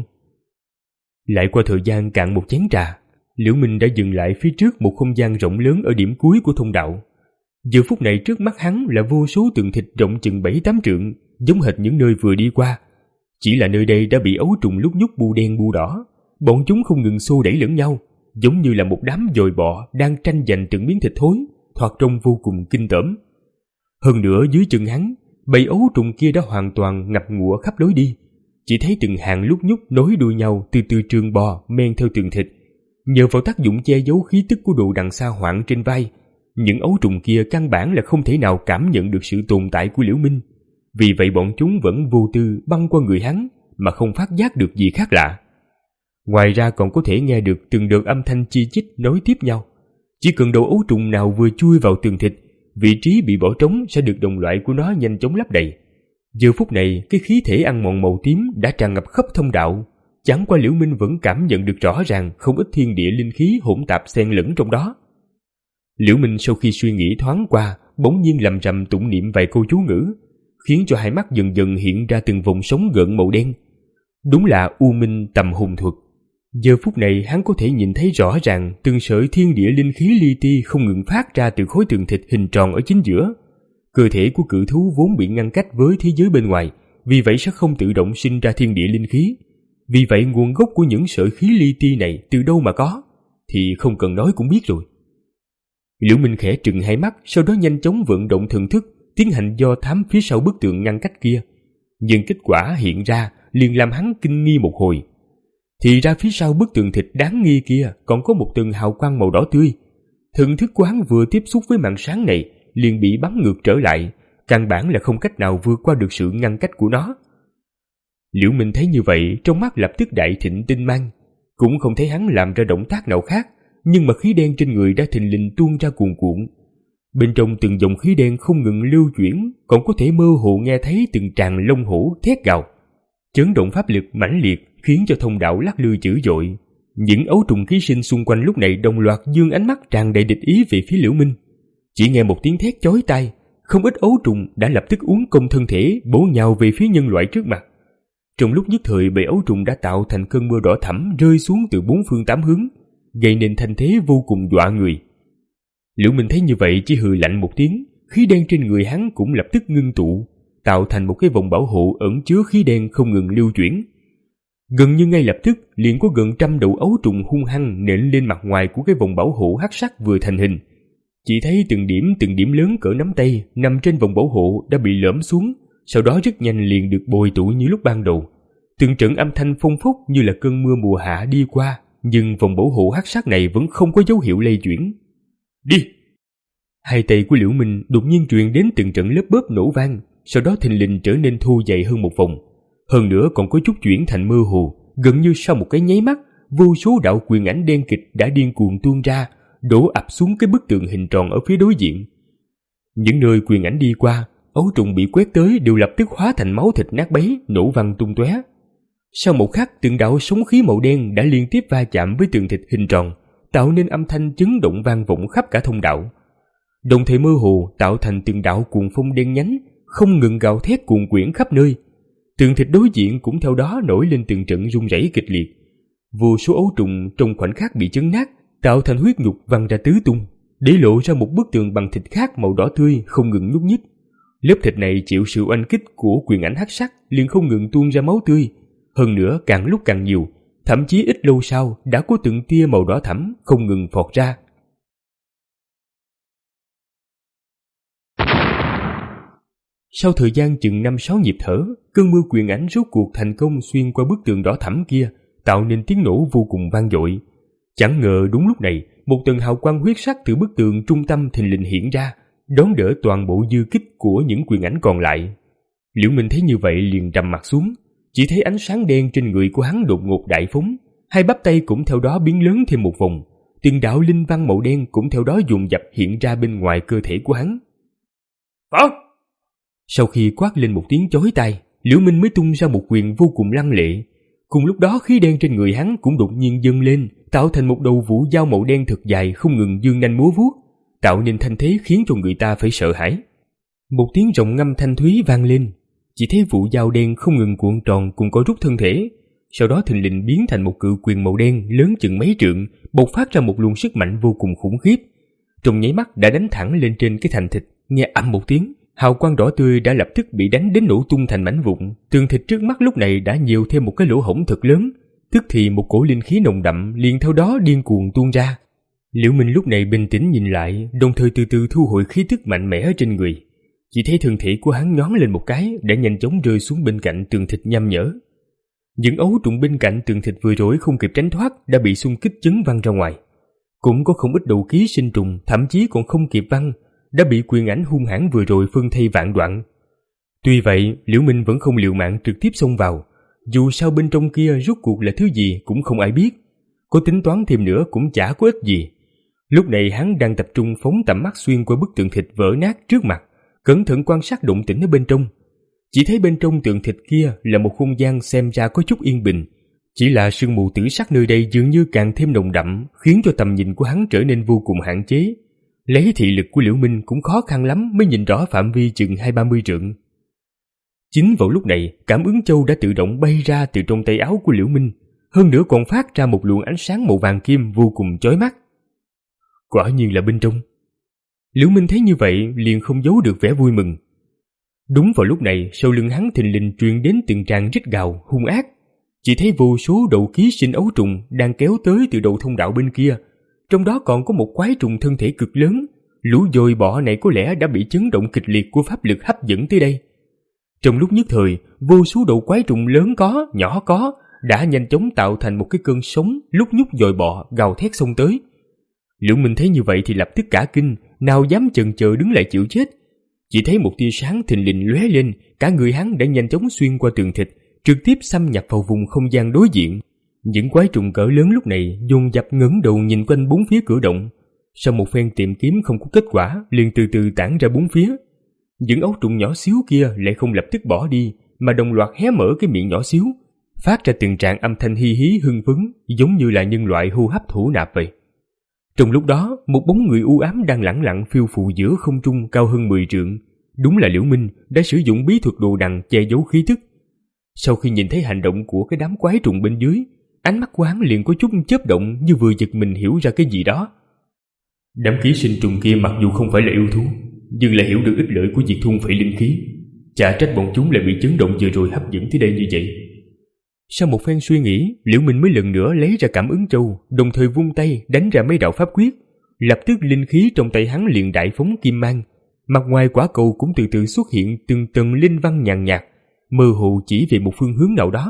Lại qua thời gian cạn một chén trà, Liễu Minh đã dừng lại phía trước một không gian rộng lớn ở điểm cuối của thông đạo. Giờ phút này trước mắt hắn là vô số tường thịt rộng chừng bảy tám trượng, giống hệt những nơi vừa đi qua. Chỉ là nơi đây đã bị ấu trùng lúc nhúc bu đen bu đỏ, bọn chúng không ngừng xô đẩy lẫn nhau, giống như là một đám dồi bọ đang tranh giành từng miếng thịt thối, thoạt trông vô cùng kinh tởm. Hơn nữa dưới chân hắn, bầy ấu trùng kia đã hoàn toàn ngập ngụa khắp lối đi, chỉ thấy từng hàng lúc nhúc nối đuôi nhau từ từ trường bò men theo tường thịt. Nhờ vào tác dụng che giấu khí tức của đồ đằng xa hoạn trên vai, những ấu trùng kia căn bản là không thể nào cảm nhận được sự tồn tại của Liễu Minh. Vì vậy bọn chúng vẫn vô tư băng qua người hắn mà không phát giác được gì khác lạ. Ngoài ra còn có thể nghe được từng đợt âm thanh chi chít nối tiếp nhau. Chỉ cần đầu ấu trùng nào vừa chui vào tường thịt, vị trí bị bỏ trống sẽ được đồng loại của nó nhanh chóng lấp đầy. Giờ phút này, cái khí thể ăn mòn màu tím đã tràn ngập khắp thông đạo. Chẳng qua Liễu Minh vẫn cảm nhận được rõ ràng không ít thiên địa linh khí hỗn tạp xen lẫn trong đó. Liễu Minh sau khi suy nghĩ thoáng qua, bỗng nhiên lầm rầm tụng niệm vài câu chú ngữ, khiến cho hai mắt dần dần hiện ra từng vòng sóng gợn màu đen. Đúng là U Minh Tầm Hùng thuật. Giờ phút này hắn có thể nhìn thấy rõ ràng từng sợi thiên địa linh khí li ti không ngừng phát ra từ khối tường thịt hình tròn ở chính giữa. Cơ thể của cự thú vốn bị ngăn cách với thế giới bên ngoài, vì vậy sẽ không tự động sinh ra thiên địa linh khí. Vì vậy nguồn gốc của những sợi khí li ti này từ đâu mà có, thì không cần nói cũng biết rồi. Liễu Minh khẽ trừng hai mắt, sau đó nhanh chóng vận động thần thức, tiến hành do thám phía sau bức tường ngăn cách kia. Nhưng kết quả hiện ra liền làm hắn kinh nghi một hồi. Thì ra phía sau bức tường thịt đáng nghi kia còn có một tầng hào quang màu đỏ tươi. Thần thức của hắn vừa tiếp xúc với màn sáng này liền bị bắn ngược trở lại, căn bản là không cách nào vượt qua được sự ngăn cách của nó. Liễu Minh thấy như vậy, trong mắt lập tức đại thịnh tinh mang, cũng không thấy hắn làm ra động tác nào khác, nhưng mà khí đen trên người đã thình lình tuôn ra cuồn cuộn. Bên trong từng dòng khí đen không ngừng lưu chuyển, còn có thể mơ hồ nghe thấy từng tràng lông hổ thét gào. Chấn động pháp lực mãnh liệt khiến cho thông đạo lắc lư dữ dội. Những ấu trùng ký sinh xung quanh lúc này đồng loạt dương ánh mắt tràn đầy địch ý về phía Liễu Minh. Chỉ nghe một tiếng thét chói tai, không ít ấu trùng đã lập tức uốn cong thân thể bổ nhào về phía nhân loại trước mặt. Trong lúc nhất thời, bầy ấu trùng đã tạo thành cơn mưa đỏ thẫm rơi xuống từ bốn phương tám hướng, gây nên thành thế vô cùng dọa người. Liễu Minh thấy như vậy chỉ hừ lạnh một tiếng, khí đen trên người hắn cũng lập tức ngưng tụ, tạo thành một cái vòng bảo hộ ẩn chứa khí đen không ngừng lưu chuyển. Gần như ngay lập tức liền có gần trăm đầu ấu trùng hung hăng nện lên mặt ngoài của cái vòng bảo hộ hắc sắc vừa thành hình. Chỉ thấy từng điểm từng điểm lớn cỡ nắm tay nằm trên vòng bảo hộ đã bị lõm xuống, sau đó rất nhanh liền được bồi tụ như lúc ban đầu. Từng trận âm thanh phong phúc như là cơn mưa mùa hạ đi qua, nhưng vòng bảo hộ hắc sắc này vẫn không có dấu hiệu lay chuyển. Đi! Hai tay của Liễu Minh đột nhiên truyền đến từng trận lớp bớp nổ vang, sau đó thình lình trở nên thu dày hơn một vòng. Hơn nữa còn có chút chuyển thành mơ hồ, gần như sau một cái nháy mắt, vô số đạo quyền ảnh đen kịch đã điên cuồng tuôn ra, đổ ập xuống cái bức tường hình tròn ở phía đối diện. Những nơi quyền ảnh đi qua, ấu trùng bị quét tới đều lập tức hóa thành máu thịt nát bấy, nổ văng tung tóe. Sau một khắc, từng đạo sóng khí màu đen đã liên tiếp va chạm với tường thịt hình tròn, tạo nên âm thanh chấn động vang vọng khắp cả thông đạo. Đồng thời mơ hồ tạo thành từng đạo cuồng phong đen nhánh, không ngừng gào thét cuồn quyển khắp nơi. Tường thịt đối diện cũng theo đó nổi lên từng trận rung rẩy kịch liệt. Vô số ấu trùng trong khoảnh khắc bị chấn nát, tạo thành huyết nhục văng ra tứ tung, để lộ ra một bức tường bằng thịt khác màu đỏ tươi không ngừng nhúc nhích. Lớp thịt này chịu sự oanh kích của quyền ảnh hắc sắc liền không ngừng tuôn ra máu tươi, hơn nữa càng lúc càng nhiều, thậm chí ít lâu sau đã có từng tia màu đỏ thẫm không ngừng phọt ra. Sau thời gian chừng năm sáu nhịp thở, cơn mưa quyền ảnh rốt cuộc thành công xuyên qua bức tường đỏ thẫm kia, tạo nên tiếng nổ vô cùng vang dội. Chẳng ngờ đúng lúc này, một tầng hào quang huyết sắc từ bức tường trung tâm thình lình hiện ra, đón đỡ toàn bộ dư kích của những quyền ảnh còn lại. Liễu Minh thấy như vậy liền trầm mặt xuống, chỉ thấy ánh sáng đen trên người của hắn đột ngột đại phóng, hai bắp tay cũng theo đó biến lớn thêm một vòng, từng đạo linh văn màu đen cũng theo đó dồn dập hiện ra bên ngoài cơ thể của hắn. Phật! Sau khi quát lên một tiếng chói tai, Liễu Minh mới tung ra một quyền vô cùng lăng lệ. Cùng lúc đó khí đen trên người hắn cũng đột nhiên dâng lên, tạo thành một đầu vũ dao màu đen thật dài không ngừng dương nanh múa vuốt, tạo nên thanh thế khiến cho người ta phải sợ hãi. Một tiếng rồng ngâm thanh thúy vang lên, chỉ thấy vũ dao đen không ngừng cuộn tròn cùng co rút thân thể, sau đó thình lình biến thành một cự quyền màu đen lớn chừng mấy trượng, bộc phát ra một luồng sức mạnh vô cùng khủng khiếp. Trong nháy mắt đã đánh thẳng lên trên cái thành thịt, nghe ầm một tiếng, hào quang đỏ tươi đã lập tức bị đánh đến nổ tung thành mảnh vụn. Tường thịt trước mắt lúc này đã nhiều thêm một cái lỗ hổng thật lớn, tức thì một cổ linh khí nồng đậm liền theo đó điên cuồng tuôn ra. Liễu Minh lúc này bình tĩnh nhìn lại, đồng thời từ từ thu hồi khí tức mạnh mẽ trên người. Chỉ thấy thân thể của hắn nhón lên một cái để nhanh chóng rơi xuống bên cạnh tường thịt nham nhở. Những ấu trùng bên cạnh tường thịt vừa rồi không kịp tránh thoát đã bị xung kích chấn văng ra ngoài. Cũng có không ít đầu ký sinh trùng thậm chí còn không kịp văng, đã bị quyền ảnh hung hãn vừa rồi phân thây vạn đoạn. Tuy vậy, Liễu Minh vẫn không liều mạng trực tiếp xông vào, dù sao bên trong kia rốt cuộc là thứ gì cũng không ai biết, có tính toán thêm nữa cũng chả có ích gì. Lúc này hắn đang tập trung phóng tầm mắt xuyên qua bức tường thịt vỡ nát trước mặt, cẩn thận quan sát động tĩnh ở bên trong. Chỉ thấy bên trong tường thịt kia là một không gian xem ra có chút yên bình, chỉ là sương mù tử sắc nơi đây dường như càng thêm nồng đậm, khiến cho tầm nhìn của hắn trở nên vô cùng hạn chế. Lấy thị lực của Liễu Minh cũng khó khăn lắm mới nhìn rõ phạm vi chừng hai ba mươi trượng. Chính vào lúc này, cảm ứng châu đã tự động bay ra từ trong tay áo của Liễu Minh, hơn nữa còn phát ra một luồng ánh sáng màu vàng kim vô cùng chói mắt. Quả nhiên là bên trong. Liễu Minh thấy như vậy liền không giấu được vẻ vui mừng. Đúng vào lúc này, sau lưng hắn thình lình truyền đến từng tràng rít gào hung ác. Chỉ thấy vô số đầu ký sinh ấu trùng đang kéo tới từ đầu thông đạo bên kia, trong đó còn có một quái trùng thân thể cực lớn. Lũ dồi bọ này có lẽ đã bị chấn động kịch liệt của pháp lực hấp dẫn tới đây. Trong lúc nhất thời, vô số đầu quái trùng lớn có, nhỏ có đã nhanh chóng tạo thành một cái cơn sóng lúc nhúc dồi bọ gào thét xông tới. Liễu Minh thấy như vậy thì lập tức cả kinh, nào dám chần chờ đứng lại chịu chết. Chỉ thấy một tia sáng thình lình lóe lên, cả người hắn đã nhanh chóng xuyên qua tường thịt, trực tiếp xâm nhập vào vùng không gian đối diện. Những quái trùng cỡ lớn lúc này dồn dập ngẩng đầu nhìn quanh bốn phía cửa động. Sau một phen tìm kiếm không có kết quả, liền từ từ tản ra bốn phía. Những ấu trùng nhỏ xíu kia lại không lập tức bỏ đi, mà đồng loạt hé mở cái miệng nhỏ xíu, phát ra từng tràng âm thanh hi hí hưng phấn, giống như là nhân loại hô hấp thổ nạp vậy. Trong lúc đó, một bóng người u ám đang lẳng lặng phiêu phù giữa không trung cao hơn mười trượng. Đúng là Liễu Minh đã sử dụng bí thuật đồ đằng che giấu khí tức. Sau khi nhìn thấy hành động của cái đám quái trùng bên dưới, ánh mắt của hắn liền có chút chớp động, như vừa giật mình hiểu ra cái gì đó. Đám ký sinh trùng kia mặc dù không phải là yêu thú, nhưng lại hiểu được ích lợi của việc thôn phệ linh khí, chả trách bọn chúng lại bị chấn động vừa rồi hấp dẫn tới đây như vậy. Sau một phen suy nghĩ, Liễu Minh mới lần nữa lấy ra cảm ứng châu, đồng thời vung tay đánh ra mấy đạo pháp quyết. Lập tức linh khí trong tay hắn liền đại phóng kim mang, mặt ngoài quả cầu cũng từ từ xuất hiện từng tầng linh văn nhàn nhạt, mơ hồ chỉ về một phương hướng nào đó.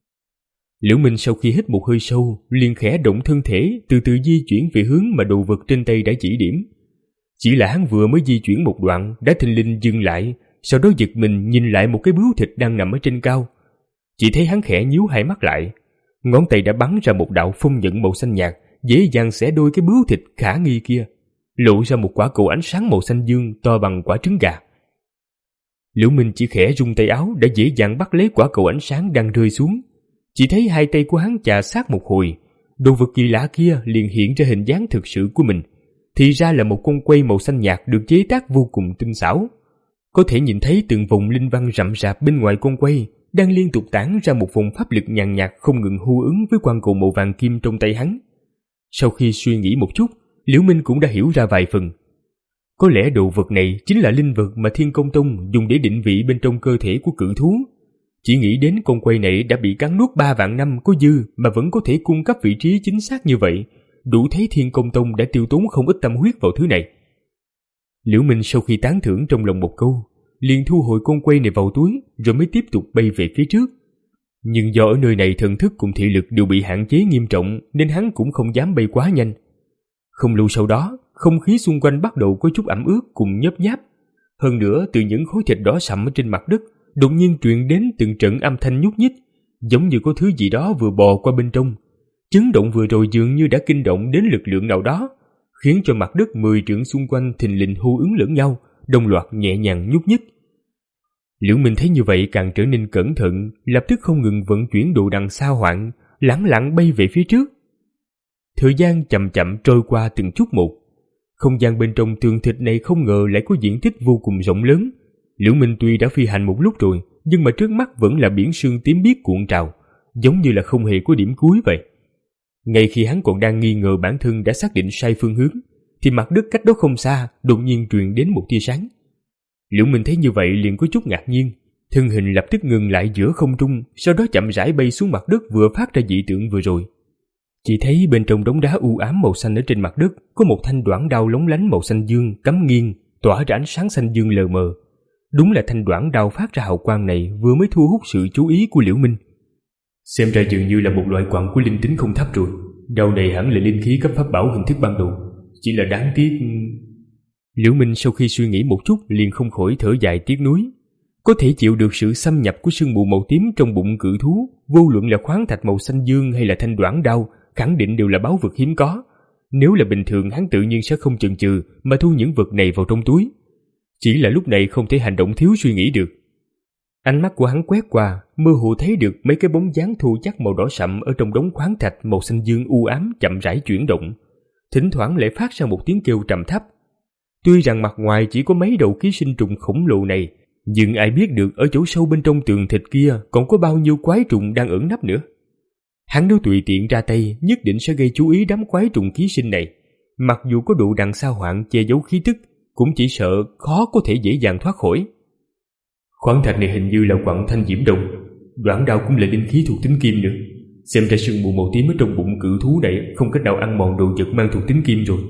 Liễu Minh sau khi hít một hơi sâu, liền khẽ động thân thể, từ từ di chuyển về hướng mà đồ vật trên tay đã chỉ điểm. Chỉ là hắn vừa mới di chuyển một đoạn, đã thình lình dừng lại, sau đó giật mình nhìn lại một cái bướu thịt đang nằm ở trên cao. Chỉ thấy hắn khẽ nhíu hai mắt lại, ngón tay đã bắn ra một đạo phong nhận màu xanh nhạt, dễ dàng xẻ đôi cái bướu thịt khả nghi kia, lộ ra một quả cầu ánh sáng màu xanh dương to bằng quả trứng gà. Liễu Minh chỉ khẽ rung tay áo đã dễ dàng bắt lấy quả cầu ánh sáng đang rơi xuống. Chỉ thấy hai tay của hắn chà sát một hồi, đồ vật kỳ lạ kia liền hiện ra hình dáng thực sự của mình. Thì ra là một con quay màu xanh nhạt được chế tác vô cùng tinh xảo. Có thể nhìn thấy từng vùng linh văn rậm rạp bên ngoài con quay đang liên tục tản ra một vùng pháp lực nhàn nhạt không ngừng hô ứng với quan cầu màu vàng kim trong tay hắn. Sau khi suy nghĩ một chút, Liễu Minh cũng đã hiểu ra vài phần. Có lẽ đồ vật này chính là linh vật mà Thiên Công Tông dùng để định vị bên trong cơ thể của cự thú. Chỉ nghĩ đến con quay này đã bị cắn nuốt ba vạn năm có dư mà vẫn có thể cung cấp vị trí chính xác như vậy, đủ thấy Thiên Công Tông đã tiêu tốn không ít tâm huyết vào thứ này. Liễu Minh sau khi tán thưởng trong lòng một câu, liền thu hồi con quay này vào túi rồi mới tiếp tục bay về phía trước. Nhưng do ở nơi này thần thức cùng thị lực đều bị hạn chế nghiêm trọng nên hắn cũng không dám bay quá nhanh. Không lâu sau đó, không khí xung quanh bắt đầu có chút ẩm ướt cùng nhớp nháp. Hơn nữa, từ những khối thịt đỏ sậm ở trên mặt đất đột nhiên truyền đến từng trận âm thanh nhúc nhích, giống như có thứ gì đó vừa bò qua bên trong. Chấn động vừa rồi dường như đã kinh động đến lực lượng nào đó, khiến cho mặt đất mười trượng xung quanh thình lình hô ứng lẫn nhau, đồng loạt nhẹ nhàng nhúc nhích. Liễu Minh thấy như vậy càng trở nên cẩn thận, lập tức không ngừng vận chuyển đồ đằng sao hoạn, lẳng lặng bay về phía trước. Thời gian chậm chậm trôi qua từng chút một. Không gian bên trong tường thịt này không ngờ lại có diện tích vô cùng rộng lớn. Liễu Minh tuy đã phi hành một lúc rồi, nhưng mà trước mắt vẫn là biển sương tím biếc cuộn trào, giống như là không hề có điểm cuối vậy. Ngay khi hắn còn đang nghi ngờ bản thân đã xác định sai phương hướng, thì mặt đất cách đó không xa đột nhiên truyền đến một tia sáng. Liễu Minh thấy như vậy liền có chút ngạc nhiên, thân hình lập tức ngừng lại giữa không trung, sau đó chậm rãi bay xuống mặt đất vừa phát ra dị tượng vừa rồi. Chỉ thấy bên trong đống đá u ám màu xanh ở trên mặt đất có một thanh đoản đao lóng lánh màu xanh dương cắm nghiêng, tỏa ra ánh sáng xanh dương lờ mờ. Đúng là thanh đoản đao phát ra hào quang này vừa mới thu hút sự chú ý của Liễu Minh. Xem ra dường như là một loại quặng của linh tính không thấp rồi. Đao này hẳn là linh khí cấp pháp bảo hình thức ban đầu, chỉ là đáng tiếc. Liễu Minh sau khi suy nghĩ một chút liền không khỏi thở dài tiếc nuối. Có thể chịu được sự xâm nhập của sương mù màu tím trong bụng cự thú, vô luận là khoáng thạch màu xanh dương hay là thanh đoản đao, khẳng định đều là báu vật hiếm có. Nếu là bình thường hắn tự nhiên sẽ không chần chừ mà thu những vật này vào trong túi. Chỉ là lúc này không thể hành động thiếu suy nghĩ được. Ánh mắt của hắn quét qua, mơ hồ thấy được mấy cái bóng dáng thô chắc màu đỏ sậm ở trong đống khoáng thạch màu xanh dương u ám chậm rãi chuyển động, thỉnh thoảng lại phát ra một tiếng kêu trầm thấp. Tuy rằng mặt ngoài chỉ có mấy đầu ký sinh trùng khổng lồ này, nhưng ai biết được ở chỗ sâu bên trong tường thịt kia còn có bao nhiêu quái trùng đang ẩn nấp nữa. Hắn nếu tùy tiện ra tay nhất định sẽ gây chú ý đám quái trùng ký sinh này. Mặc dù có độ đằng sao hoạn che giấu khí tức, cũng chỉ sợ khó có thể dễ dàng thoát khỏi. Khoáng thạch này hình như là quặng thanh diễm đồng, đoản đao cũng là linh khí thuộc tính kim nữa. Xem ra sương mù màu tím ở trong bụng cự thú này không cách nào ăn mòn đồ vật mang thuộc tính kim rồi.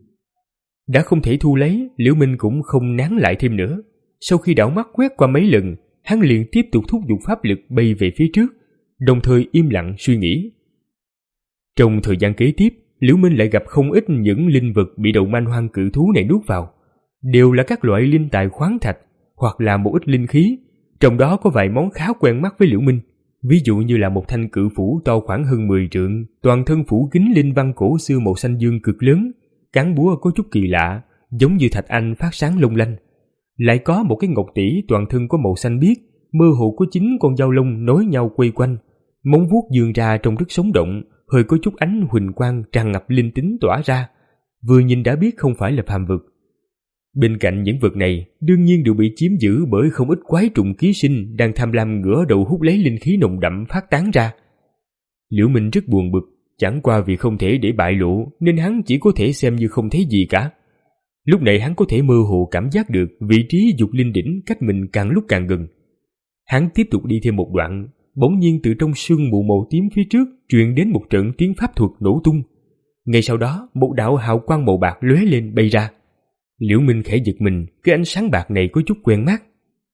Đã không thể thu lấy, Liễu Minh cũng không nán lại thêm nữa. Sau khi đảo mắt quét qua mấy lần, hắn liền tiếp tục thúc giục pháp lực bay về phía trước, đồng thời im lặng suy nghĩ. Trong thời gian kế tiếp, Liễu Minh lại gặp không ít những linh vật bị đầu man hoang cự thú này nuốt vào, đều là các loại linh tài khoáng thạch hoặc là một ít linh khí. Trong đó có vài món khá quen mắt với Liễu Minh, ví dụ như là một thanh cự phủ to khoảng hơn mười trượng, toàn thân phủ kính linh văn cổ xưa màu xanh dương cực lớn, cán búa có chút kỳ lạ, giống như thạch anh phát sáng long lanh. Lại có một cái ngọc tỷ toàn thân có màu xanh biếc, mơ hồ có chín con dao lông nối nhau quay quanh, móng vuốt vươn ra trông rất sống động, hơi có chút ánh huỳnh quang tràn ngập linh tính tỏa ra, vừa nhìn đã biết không phải là phàm vật. Bên cạnh những vật này đương nhiên đều bị chiếm giữ bởi không ít quái trùng ký sinh đang tham lam ngửa đầu hút lấy linh khí nồng đậm phát tán ra. Liễu Minh rất buồn bực, chẳng qua vì không thể để bại lộ nên hắn chỉ có thể xem như không thấy gì cả. Lúc này hắn có thể mơ hồ cảm giác được vị trí dục linh đỉnh cách mình càng lúc càng gần. Hắn tiếp tục đi thêm một đoạn, bỗng nhiên từ trong sương mù màu tím phía trước truyền đến một trận tiếng pháp thuật nổ tung. Ngay sau đó, một đạo hào quang màu bạc lóe lên bay ra. Liễu Minh khẽ giật mình, cái ánh sáng bạc này có chút quen mắt.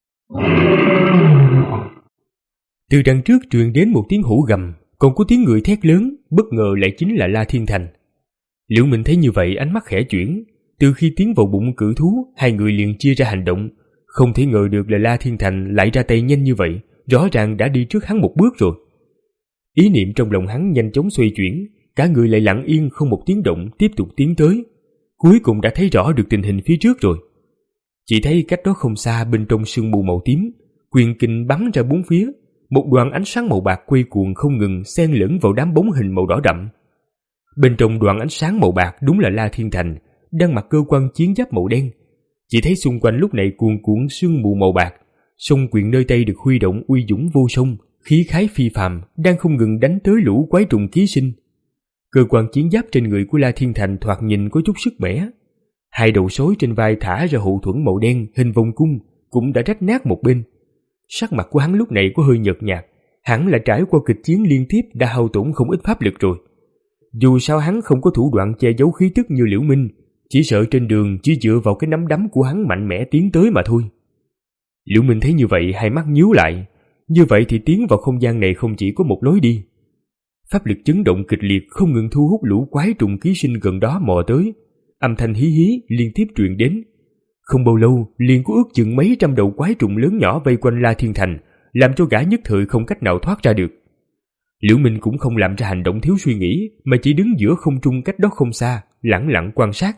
Từ đằng trước truyền đến một tiếng hổ gầm, còn có tiếng người thét lớn, bất ngờ lại chính là La Thiên Thành. Liễu Minh thấy như vậy ánh mắt khẽ chuyển, từ khi tiến vào bụng cự thú, hai người liền chia ra hành động, không thể ngờ được là La Thiên Thành lại ra tay nhanh như vậy, rõ ràng đã đi trước hắn một bước rồi. Ý niệm trong lòng hắn nhanh chóng xoay chuyển, cả người lại lặng yên không một tiếng động tiếp tục tiến tới, cuối cùng đã thấy rõ được tình hình phía trước rồi. Chỉ thấy cách đó không xa, bên trong sương mù màu tím, quyền kình bắn ra bốn phía, một đoàn ánh sáng màu bạc quay cuồng không ngừng xen lẫn vào đám bóng hình màu đỏ đậm. Bên trong đoàn ánh sáng màu bạc đúng là La Thiên Thành đang mặc cơ quan chiến giáp màu đen. Chỉ thấy xung quanh lúc này cuồn cuộn sương mù màu bạc, song quyền nơi tay được huy động uy dũng vô song, khí khái phi phàm, đang không ngừng đánh tới lũ quái trùng ký sinh. Cơ quan chiến giáp trên người của La Thiên Thành thoạt nhìn có chút sức mẻ. Hai đầu sói trên vai thả ra hậu thuẫn màu đen hình vòng cung cũng đã rách nát một bên. Sắc mặt của hắn lúc này có hơi nhợt nhạt, hẳn là trải qua kịch chiến liên tiếp đã hao tổn không ít pháp lực rồi. Dù sao hắn không có thủ đoạn che giấu khí tức như Liễu Minh, chỉ sợ trên đường chỉ dựa vào cái nắm đấm của hắn mạnh mẽ tiến tới mà thôi. Liễu Minh thấy như vậy, hai mắt nhíu lại. Như vậy thì tiến vào không gian này không chỉ có một lối đi. Pháp lực chấn động kịch liệt không ngừng thu hút lũ quái trùng ký sinh gần đó mò tới. Âm thanh hí hí liên tiếp truyền đến. Không bao lâu liền có ước chừng mấy trăm đầu quái trùng lớn nhỏ vây quanh La Thiên Thành, làm cho gã nhất thời không cách nào thoát ra được. Liễu Minh cũng không làm ra hành động thiếu suy nghĩ, mà chỉ đứng giữa không trung cách đó không xa, lẳng lặng quan sát.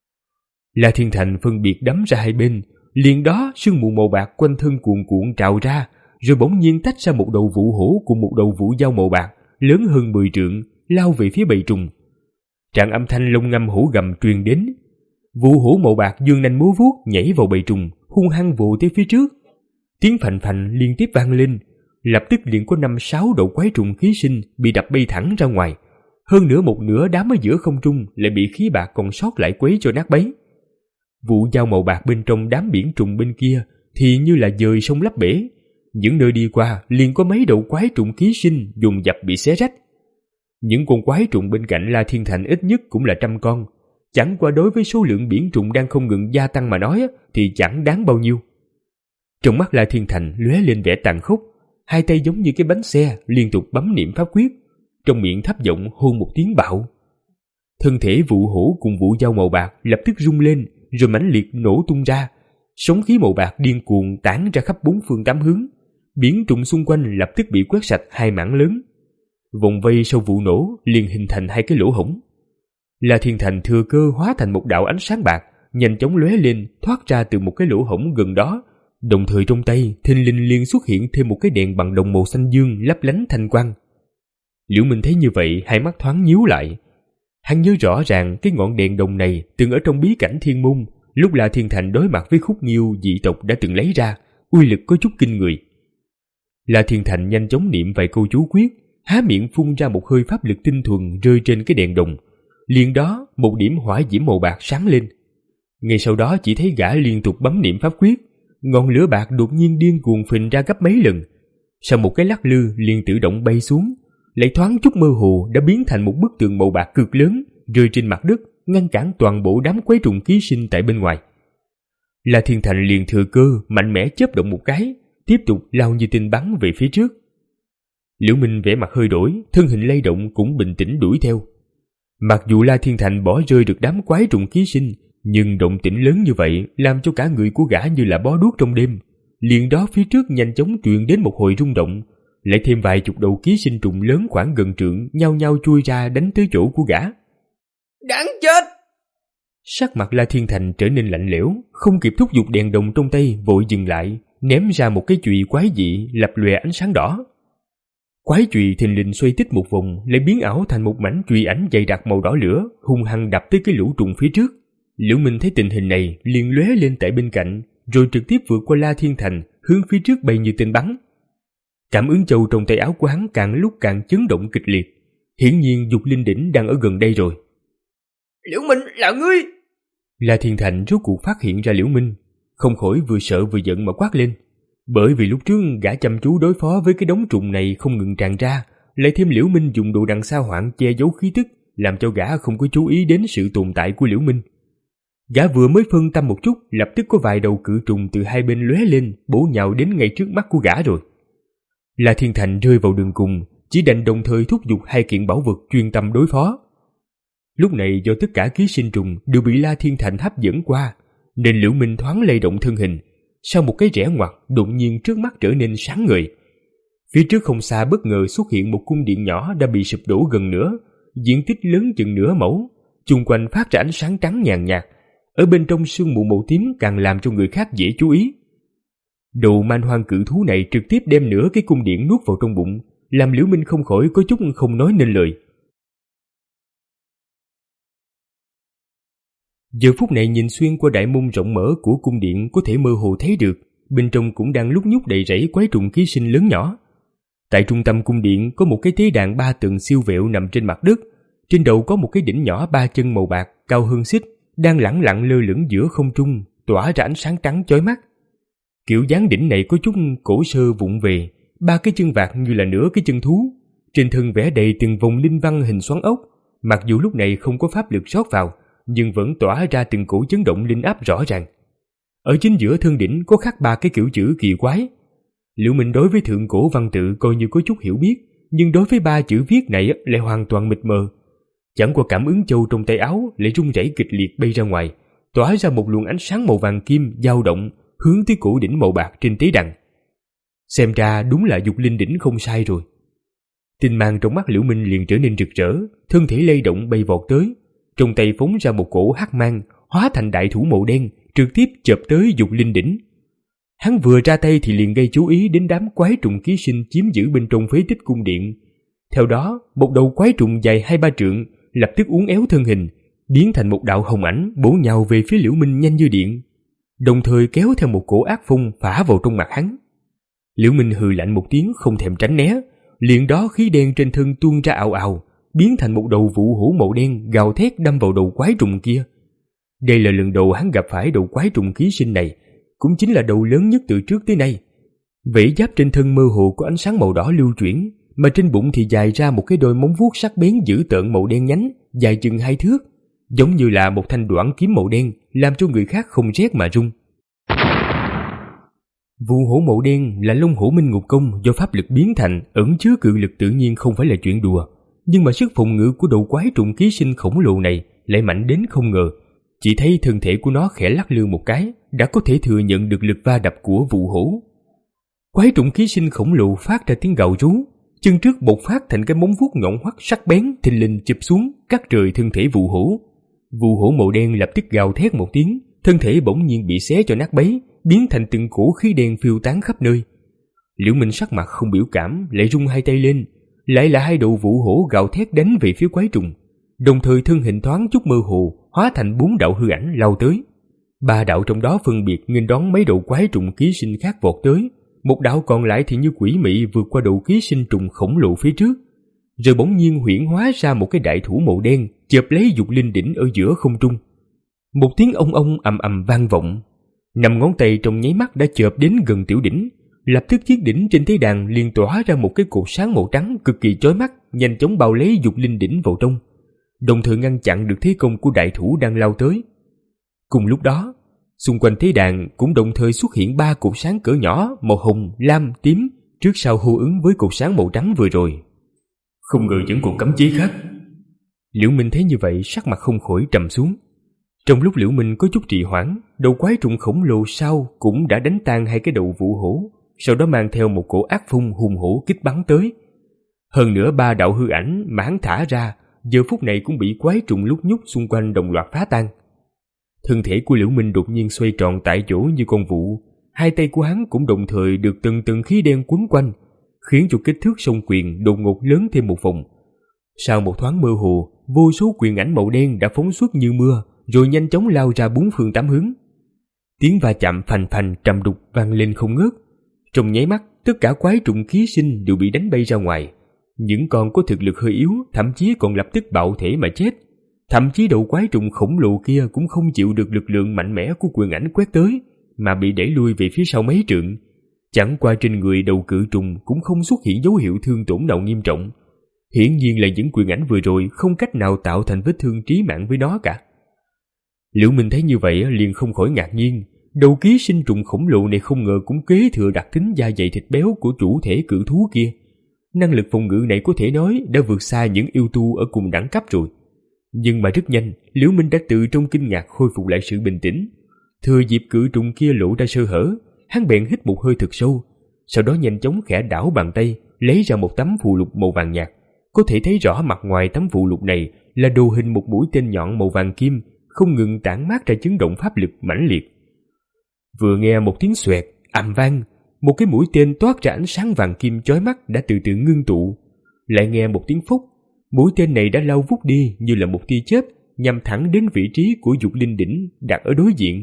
La Thiên Thành phân biệt đấm ra hai bên, liền đó sương mù màu bạc quanh thân cuồn cuộn trào ra, rồi bỗng nhiên tách ra một đầu vũ hổ cùng một đầu vũ dao màu bạc lớn hơn mười trượng, lao về phía bầy trùng. Trạng âm thanh lông ngâm hổ gầm truyền đến. Vũ hổ màu bạc dương nanh múa vuốt nhảy vào bầy trùng, hung hăng vồ tới phía trước. Tiếng phành phành liên tiếp vang lên, lập tức liền có năm sáu đầu quái trùng khí sinh bị đập bay thẳng ra ngoài. Hơn nữa một nửa đám ở giữa không trung lại bị khí bạc còn sót lại quấy cho nát bấy. Vụ dao màu bạc bên trong đám biển trùng bên kia thì như là dời sông lấp bể. Những nơi đi qua liền có mấy đầu quái trùng ký sinh dùng dập bị xé rách. Những con quái trùng bên cạnh La Thiên Thành ít nhất cũng là trăm con. Chẳng qua đối với số lượng biển trùng đang không ngừng gia tăng mà nói thì chẳng đáng bao nhiêu. Trong mắt La Thiên Thành lóe lên vẻ tàn khốc, hai tay giống như cái bánh xe liên tục bấm niệm pháp quyết, trong miệng thấp giọng hôn một tiếng bạo. Thân thể vụ hổ cùng vụ dao màu bạc lập tức rung lên, rồi mãnh liệt nổ tung ra. Sóng khí màu bạc điên cuồng tản ra khắp bốn phương tám hướng. Biển trùng xung quanh lập tức bị quét sạch hai mảng lớn. Vòng vây sau vụ nổ liền hình thành hai cái lỗ hổng. La Thiên Thành thừa cơ hóa thành một đạo ánh sáng bạc, nhanh chóng lóe lên thoát ra từ một cái lỗ hổng gần đó. Đồng thời trong tay thình lình liền xuất hiện thêm một cái đèn bằng đồng màu xanh dương lấp lánh thanh quang. Liễu Minh thấy như vậy, hai mắt thoáng nhíu lại. Hắn nhớ rõ ràng cái ngọn đèn đồng này từng ở trong bí cảnh Thiên Môn, lúc La Thiên Thành đối mặt với Khúc Nghiêu dị tộc đã từng lấy ra, uy lực có chút kinh người. La Thiên Thành nhanh chóng niệm vài câu chú quyết, há miệng phun ra một hơi pháp lực tinh thuần rơi trên cái đèn đồng. Liền đó một điểm hỏa diễm màu bạc sáng lên. Ngay sau đó chỉ thấy gã liên tục bấm niệm pháp quyết, ngọn lửa bạc đột nhiên điên cuồng phình ra gấp mấy lần. Sau một cái lắc lư liền tự động bay xuống, lại thoáng chút mơ hồ đã biến thành một bức tường màu bạc cực lớn rơi trên mặt đất, ngăn cản toàn bộ đám quái trùng ký sinh tại bên ngoài. La Thiên Thành liền thừa cơ mạnh mẽ chớp động một cái, tiếp tục lao như tên bắn về phía trước. Liễu Minh vẻ mặt hơi đổi, thân hình lay động cũng bình tĩnh đuổi theo. Mặc dù La Thiên Thành bỏ rơi được đám quái trùng ký sinh, nhưng động tĩnh lớn như vậy làm cho cả người của gã như là bó đuốc trong đêm. Liền đó phía trước nhanh chóng truyền đến một hồi rung động, lại thêm vài chục đầu ký sinh trùng lớn khoảng gần trượng nhao nhao chui ra đánh tới chỗ của gã. Đáng chết! Sắc mặt La Thiên Thành trở nên lạnh lẽo, không kịp thúc giục đèn đồng trong tay vội dừng lại, ném ra một cái chùy quái dị lập lòe ánh sáng đỏ. Quái chùy thình lình xoay tít một vòng, lại biến ảo thành một mảnh chùy ảnh dày đặc màu đỏ lửa, hung hăng đập tới cái lũ trùng phía trước. Liễu Minh thấy tình hình này liền lóe lên tại bên cạnh, rồi trực tiếp vượt qua La Thiên Thành, hướng phía trước bay như tên bắn. Cảm ứng châu trong tay áo của hắn càng lúc càng chấn động kịch liệt, hiển nhiên Dục Linh Đỉnh đang ở gần đây rồi. Liễu Minh là ngươi! La Thiên Thành rốt cuộc phát hiện ra Liễu Minh, không khỏi vừa sợ vừa giận mà quát lên. Bởi vì lúc trước gã chăm chú đối phó với cái đống trùng này không ngừng tràn ra, lại thêm Liễu Minh dùng đồ đằng sao hoảng che giấu khí tức, làm cho gã không có chú ý đến sự tồn tại của Liễu Minh. Gã vừa mới phân tâm một chút, lập tức có vài đầu cự trùng từ hai bên lóe lên, bổ nhào đến ngay trước mắt của gã rồi. La Thiên Thành rơi vào đường cùng, chỉ đành đồng thời thúc giục hai kiện bảo vật chuyên tâm đối phó. Lúc này do tất cả ký sinh trùng đều bị La Thiên Thành hấp dẫn qua, nên Liễu Minh thoáng lay động thân hình, sau một cái rẽ ngoặt đột nhiên trước mắt trở nên sáng ngời. Phía trước không xa bất ngờ xuất hiện một cung điện nhỏ đã bị sụp đổ gần nửa, diện tích lớn chừng nửa mẫu, chung quanh phát ra ánh sáng trắng nhàn nhạt, Ở bên trong sương mù màu tím càng làm cho người khác dễ chú ý. Đầu man hoang cự thú này trực tiếp đem nửa cái cung điện nuốt vào trong bụng, làm Liễu Minh không khỏi có chút không nói nên lời. Giờ phút này nhìn xuyên qua đại môn rộng mở của cung điện có thể mơ hồ thấy được, bên trong cũng đang lúc nhúc đầy rẫy quái trùng ký sinh lớn nhỏ. Tại trung tâm cung điện có một cái tế đàn ba tầng siêu vẹo nằm trên mặt đất, trên đầu có một cái đỉnh nhỏ ba chân màu bạc cao hơn xích, đang lẳng lặng lơ lửng giữa không trung, tỏa ra ánh sáng trắng chói mắt. Kiểu dáng đỉnh này có chút cổ sơ vụng về, ba cái chân vạc như là nửa cái chân thú, trên thân vẽ đầy từng vòng linh văn hình xoắn ốc, mặc dù lúc này không có pháp lực rót vào, nhưng vẫn tỏa ra từng cổ chấn động linh áp rõ ràng. Ở chính giữa thân đỉnh có khắc ba cái kiểu chữ kỳ quái. Liễu Minh đối với thượng cổ văn tự coi như có chút hiểu biết, nhưng đối với ba chữ viết này lại hoàn toàn mịt mờ. Chẳng qua cảm ứng châu trong tay áo lại rung rẩy kịch liệt bay ra ngoài, tỏa ra một luồng ánh sáng màu vàng kim dao động hướng tới cổ đỉnh màu bạc trên tế đàn. Xem ra đúng là dục linh đỉnh không sai rồi. Tinh mang trong mắt Liễu Minh liền trở nên rực rỡ, thân thể lay động bay vọt tới, trong tay phóng ra một cổ hắc mang, hóa thành đại thủ màu đen, trực tiếp chộp tới dục linh đỉnh. Hắn vừa ra tay thì liền gây chú ý đến đám quái trùng ký sinh chiếm giữ bên trong phế tích cung điện. Theo đó, một đầu quái trùng dài hai ba trượng lập tức uốn éo thân hình, biến thành một đạo hồng ảnh bổ nhào về phía Liễu Minh nhanh như điện, đồng thời kéo theo một cổ ác phong phả vào trong mặt hắn. Liễu Minh hừ lạnh một tiếng không thèm tránh né, liền đó khí đen trên thân tuôn ra ào ào, biến thành một đầu vụ hổ màu đen gào thét đâm vào đầu quái trùng kia. Đây là lần đầu hắn gặp phải đầu quái trùng ký sinh này, cũng chính là đầu lớn nhất từ trước tới nay. Vảy giáp trên thân mơ hồ có ánh sáng màu đỏ lưu chuyển, mà trên bụng thì dài ra một cái đôi móng vuốt sắc bén dữ tợn màu đen nhánh, dài chừng hai thước, giống như là một thanh đoản kiếm màu đen, làm cho người khác không rét mà run. Vụ hổ màu đen là Long Hổ Minh Ngục Công do pháp lực biến thành, ẩn chứa cự lực tự nhiên không phải là chuyện đùa, nhưng mà sức phòng ngự của đầu quái trùng ký sinh khổng lồ này lại mạnh đến không ngờ. Chỉ thấy thân thể của nó khẽ lắc lư một cái, đã có thể thừa nhận được lực va đập của vụ hổ. Quái trùng ký sinh khổng lồ phát ra tiếng gào rú, chân trước bộc phát thành cái móng vuốt nhọn hoắt sắc bén thình lình chụp xuống, cắt rời thân thể vụ hổ. Vụ hổ màu đen lập tức gào thét một tiếng, thân thể bỗng nhiên bị xé cho nát bấy, biến thành từng cổ khí đen phiêu tán khắp nơi. Liễu Minh sắc mặt không biểu cảm, lại rung hai tay lên, lại là hai đầu vụ hổ gào thét đánh về phía quái trùng, đồng thời thân hình thoáng chút mơ hồ, hóa thành bốn đạo hư ảnh lao tới. Ba đạo trong đó phân biệt nghênh đón mấy đầu quái trùng ký sinh khác vọt tới, một đạo còn lại thì như quỷ mị vượt qua đầu ký sinh trùng khổng lồ phía trước, rồi bỗng nhiên huyễn hóa ra một cái đại thủ màu đen chộp lấy dục linh đỉnh ở giữa không trung. Một tiếng ông ông ầm ầm vang vọng, năm ngón tay trong nháy mắt đã chộp đến gần tiểu đỉnh, lập tức chiếc đỉnh trên thế đàn liền tỏa ra một cái cột sáng màu trắng cực kỳ chói mắt, nhanh chóng bao lấy dục linh đỉnh vào trong, đồng thời ngăn chặn được thế công của đại thủ đang lao tới. Cùng lúc đó, xung quanh thế đàn cũng đồng thời xuất hiện ba cột sáng cỡ nhỏ màu hồng, lam, tím, trước sau hô ứng với cột sáng màu trắng vừa rồi. Không ngờ vẫn còn cấm chế khác. Liễu Minh thấy như vậy, sắc mặt không khỏi trầm xuống. Trong lúc Liễu Minh có chút trì hoãn, đầu quái trùng khổng lồ sau cũng đã đánh tan hai cái đầu vụ hổ, sau đó mang theo một cổ ác phong hùng hổ kích bắn tới. Hơn nữa ba đạo hư ảnh mà hắn thả ra giờ phút này cũng bị quái trùng lúc nhúc xung quanh đồng loạt phá tan. Thân thể của Liễu Minh đột nhiên xoay tròn tại chỗ như con vụ, hai tay của hắn cũng đồng thời được từng từng khí đen quấn quanh, khiến cho kích thước song quyền đột ngột lớn thêm một vòng. Sau một thoáng mơ hồ, vô số quyền ảnh màu đen đã phóng xuất như mưa, rồi nhanh chóng lao ra bốn phương tám hướng. Tiếng va chạm phành phành trầm đục vang lên không ngớt. Trong nháy mắt, tất cả quái trùng ký sinh đều bị đánh bay ra ngoài. Những con có thực lực hơi yếu thậm chí còn lập tức bạo thể mà chết. Thậm chí đầu quái trùng khổng lồ kia cũng không chịu được lực lượng mạnh mẽ của quyền ảnh quét tới, mà bị đẩy lui về phía sau mấy trượng. Chẳng qua trên người đầu cự trùng cũng không xuất hiện dấu hiệu thương tổn nào nghiêm trọng. Hiển nhiên là những quyền ảnh vừa rồi không cách nào tạo thành vết thương trí mạng với nó cả. Liễu Minh thấy như vậy liền không khỏi ngạc nhiên. Đầu ký sinh trùng khổng lồ này không ngờ cũng kế thừa đặc tính da dày thịt béo của chủ thể cự thú kia. Năng lực phòng ngự này có thể nói đã vượt xa những yêu tu ở cùng đẳng cấp rồi. Nhưng mà rất nhanh, Liễu Minh đã tự trong kinh ngạc khôi phục lại sự bình tĩnh. Thừa dịp cự trùng kia lộ ra sơ hở, hắn bèn hít một hơi thật sâu, sau đó nhanh chóng khẽ đảo bàn tay, lấy ra một tấm phù lục màu vàng nhạt. Có thể thấy rõ mặt ngoài tấm phù lục này là đồ hình một mũi tên nhọn màu vàng kim, không ngừng tản mát ra chấn động pháp lực mãnh liệt. Vừa nghe một tiếng xoẹt, ầm vang, một cái mũi tên toát ra ánh sáng vàng kim chói mắt đã từ từ ngưng tụ. Lại nghe một tiếng phốc, mũi tên này đã lao vút đi như là một tia chớp, nhằm thẳng đến vị trí của dục linh đỉnh đặt ở đối diện.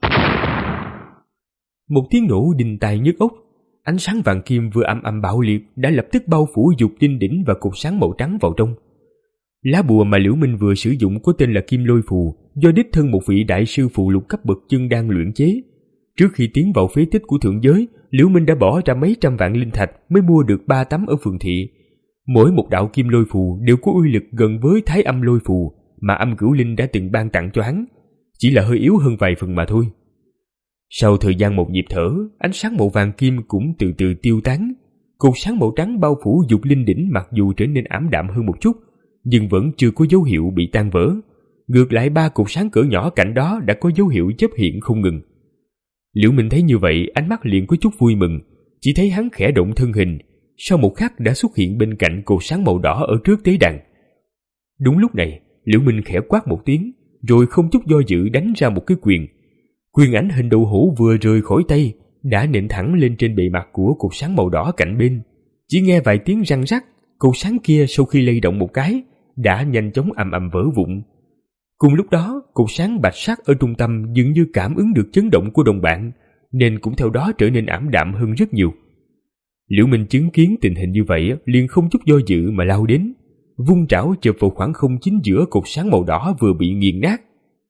Một tiếng nổ đinh tai nhức óc, ánh sáng vàng kim vừa âm âm bạo liệt đã lập tức bao phủ dục linh đỉnh và cột sáng màu trắng vào trong. Lá bùa mà Liễu Minh vừa sử dụng có tên là Kim Lôi Phù, do đích thân một vị đại sư phụ lục cấp bậc chân đang luyện chế. Trước khi tiến vào phế tích của thượng giới, Liễu Minh đã bỏ ra mấy trăm vạn linh thạch mới mua được ba tấm ở phường thị. Mỗi một đạo Kim Lôi Phù đều có uy lực gần với Thái Âm Lôi Phù mà Âm Cửu Linh đã từng ban tặng cho hắn, chỉ là hơi yếu hơn vài phần mà thôi. Sau thời gian một nhịp thở, ánh sáng màu vàng kim cũng từ từ tiêu tán. Cột sáng màu trắng bao phủ dục linh đỉnh mặc dù trở nên ảm đạm hơn một chút, nhưng vẫn chưa có dấu hiệu bị tan vỡ. Ngược lại ba cột sáng cỡ nhỏ cạnh đó đã có dấu hiệu chớp hiện không ngừng. Liễu Minh thấy như vậy, ánh mắt liền có chút vui mừng, chỉ thấy hắn khẽ động thân hình, sau một khắc đã xuất hiện bên cạnh cột sáng màu đỏ ở trước tế đàn. Đúng lúc này, Liễu Minh khẽ quát một tiếng, rồi không chút do dự đánh ra một cái quyền. Quyền ảnh hình đậu hũ vừa rời khỏi tay, đã nện thẳng lên trên bề mặt của cột sáng màu đỏ cạnh bên. Chỉ nghe vài tiếng răng rắc, cột sáng kia sau khi lay động một cái, đã nhanh chóng ầm ầm vỡ vụn. Cùng lúc đó, cột sáng bạch sắc ở trung tâm dường như cảm ứng được chấn động của đồng bạn, nên cũng theo đó trở nên ảm đạm hơn rất nhiều. Liễu Minh chứng kiến tình hình như vậy, liền không chút do dự mà lao đến, vung trảo chộp vào khoảng không chính giữa cột sáng màu đỏ vừa bị nghiền nát.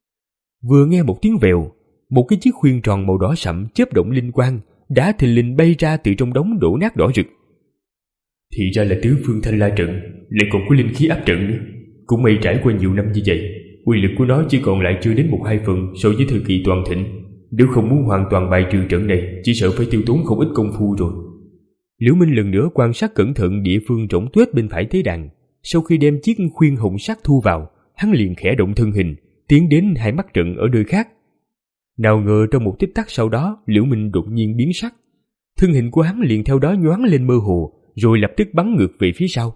Vừa nghe một tiếng vèo, một cái chiếc khuyên tròn màu đỏ sậm chớp động linh quang đã thình lình bay ra từ trong đống đổ nát đỏ rực. Thì ra là tứ phương thanh la trận, lại còn có linh khí áp trận nữa. Cũng may trải qua nhiều năm như vậy, uy lực của nó chỉ còn lại chưa đến một hai phần so với thời kỳ toàn thịnh. Nếu không muốn hoàn toàn bài trừ trận này, chỉ sợ phải tiêu tốn không ít công phu rồi. Liễu Minh lần nữa quan sát cẩn thận địa phương rỗng tuếch bên phải tế đàn. Sau khi đem chiếc khuyên hồng sắc thu vào, hắn liền khẽ động thân hình, tiến đến hai mắt trận ở nơi khác. Nào ngờ trong một tích tắc sau đó, Liễu Minh đột nhiên biến sắc. Thân hình của hắn liền theo đó nhoáng lên mơ hồ, rồi lập tức bắn ngược về phía sau.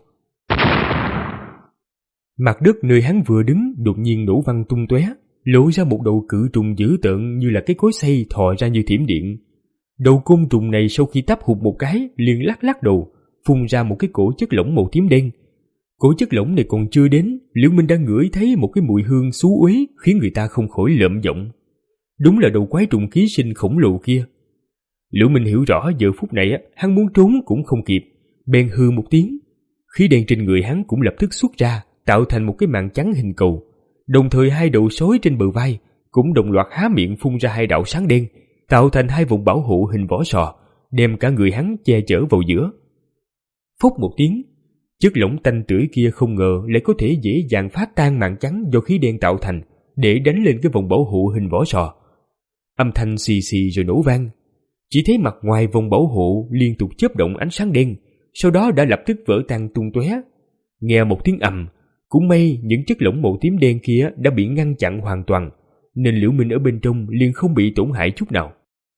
Mặt đất nơi hắn vừa đứng đột nhiên nổ văng tung tóe, lộ ra một đầu cự trùng dữ tợn như là cái cối xay thò ra như thiểm điện. Đầu côn trùng này sau khi táp hụt một cái, liền lắc lắc đầu, phun ra một cái cổ chất lỏng màu tím đen. Cổ chất lỏng này còn chưa đến, Liễu Minh đã ngửi thấy một cái mùi hương xú uế khiến người ta không khỏi lợm giọng. Đúng là đầu quái trùng ký sinh khổng lồ kia. Liễu Minh hiểu rõ giờ phút này hắn muốn trốn cũng không kịp, bèn hừ một tiếng. Khí đen trên người hắn cũng lập tức xuất ra, tạo thành một cái màn trắng hình cầu. Đồng thời hai đầu sói trên bờ vai cũng đồng loạt há miệng phun ra hai đạo sáng đen, tạo thành hai vùng bảo hộ hình vỏ sò, đem cả người hắn che chở vào giữa. Phốc một tiếng, chất lỏng tanh tưởi kia không ngờ lại có thể dễ dàng phá tan màn trắng do khí đen tạo thành, để đánh lên cái vòng bảo hộ hình vỏ sò. Âm thanh xì xì rồi nổ vang. Chỉ thấy mặt ngoài vòng bảo hộ liên tục chớp động ánh sáng đen, sau đó đã lập tức vỡ tan tung tóe. Nghe một tiếng ầm, cũng may những chất lỏng màu tím đen kia đã bị ngăn chặn hoàn toàn, nên Liễu Minh ở bên trong liền không bị tổn hại chút nào.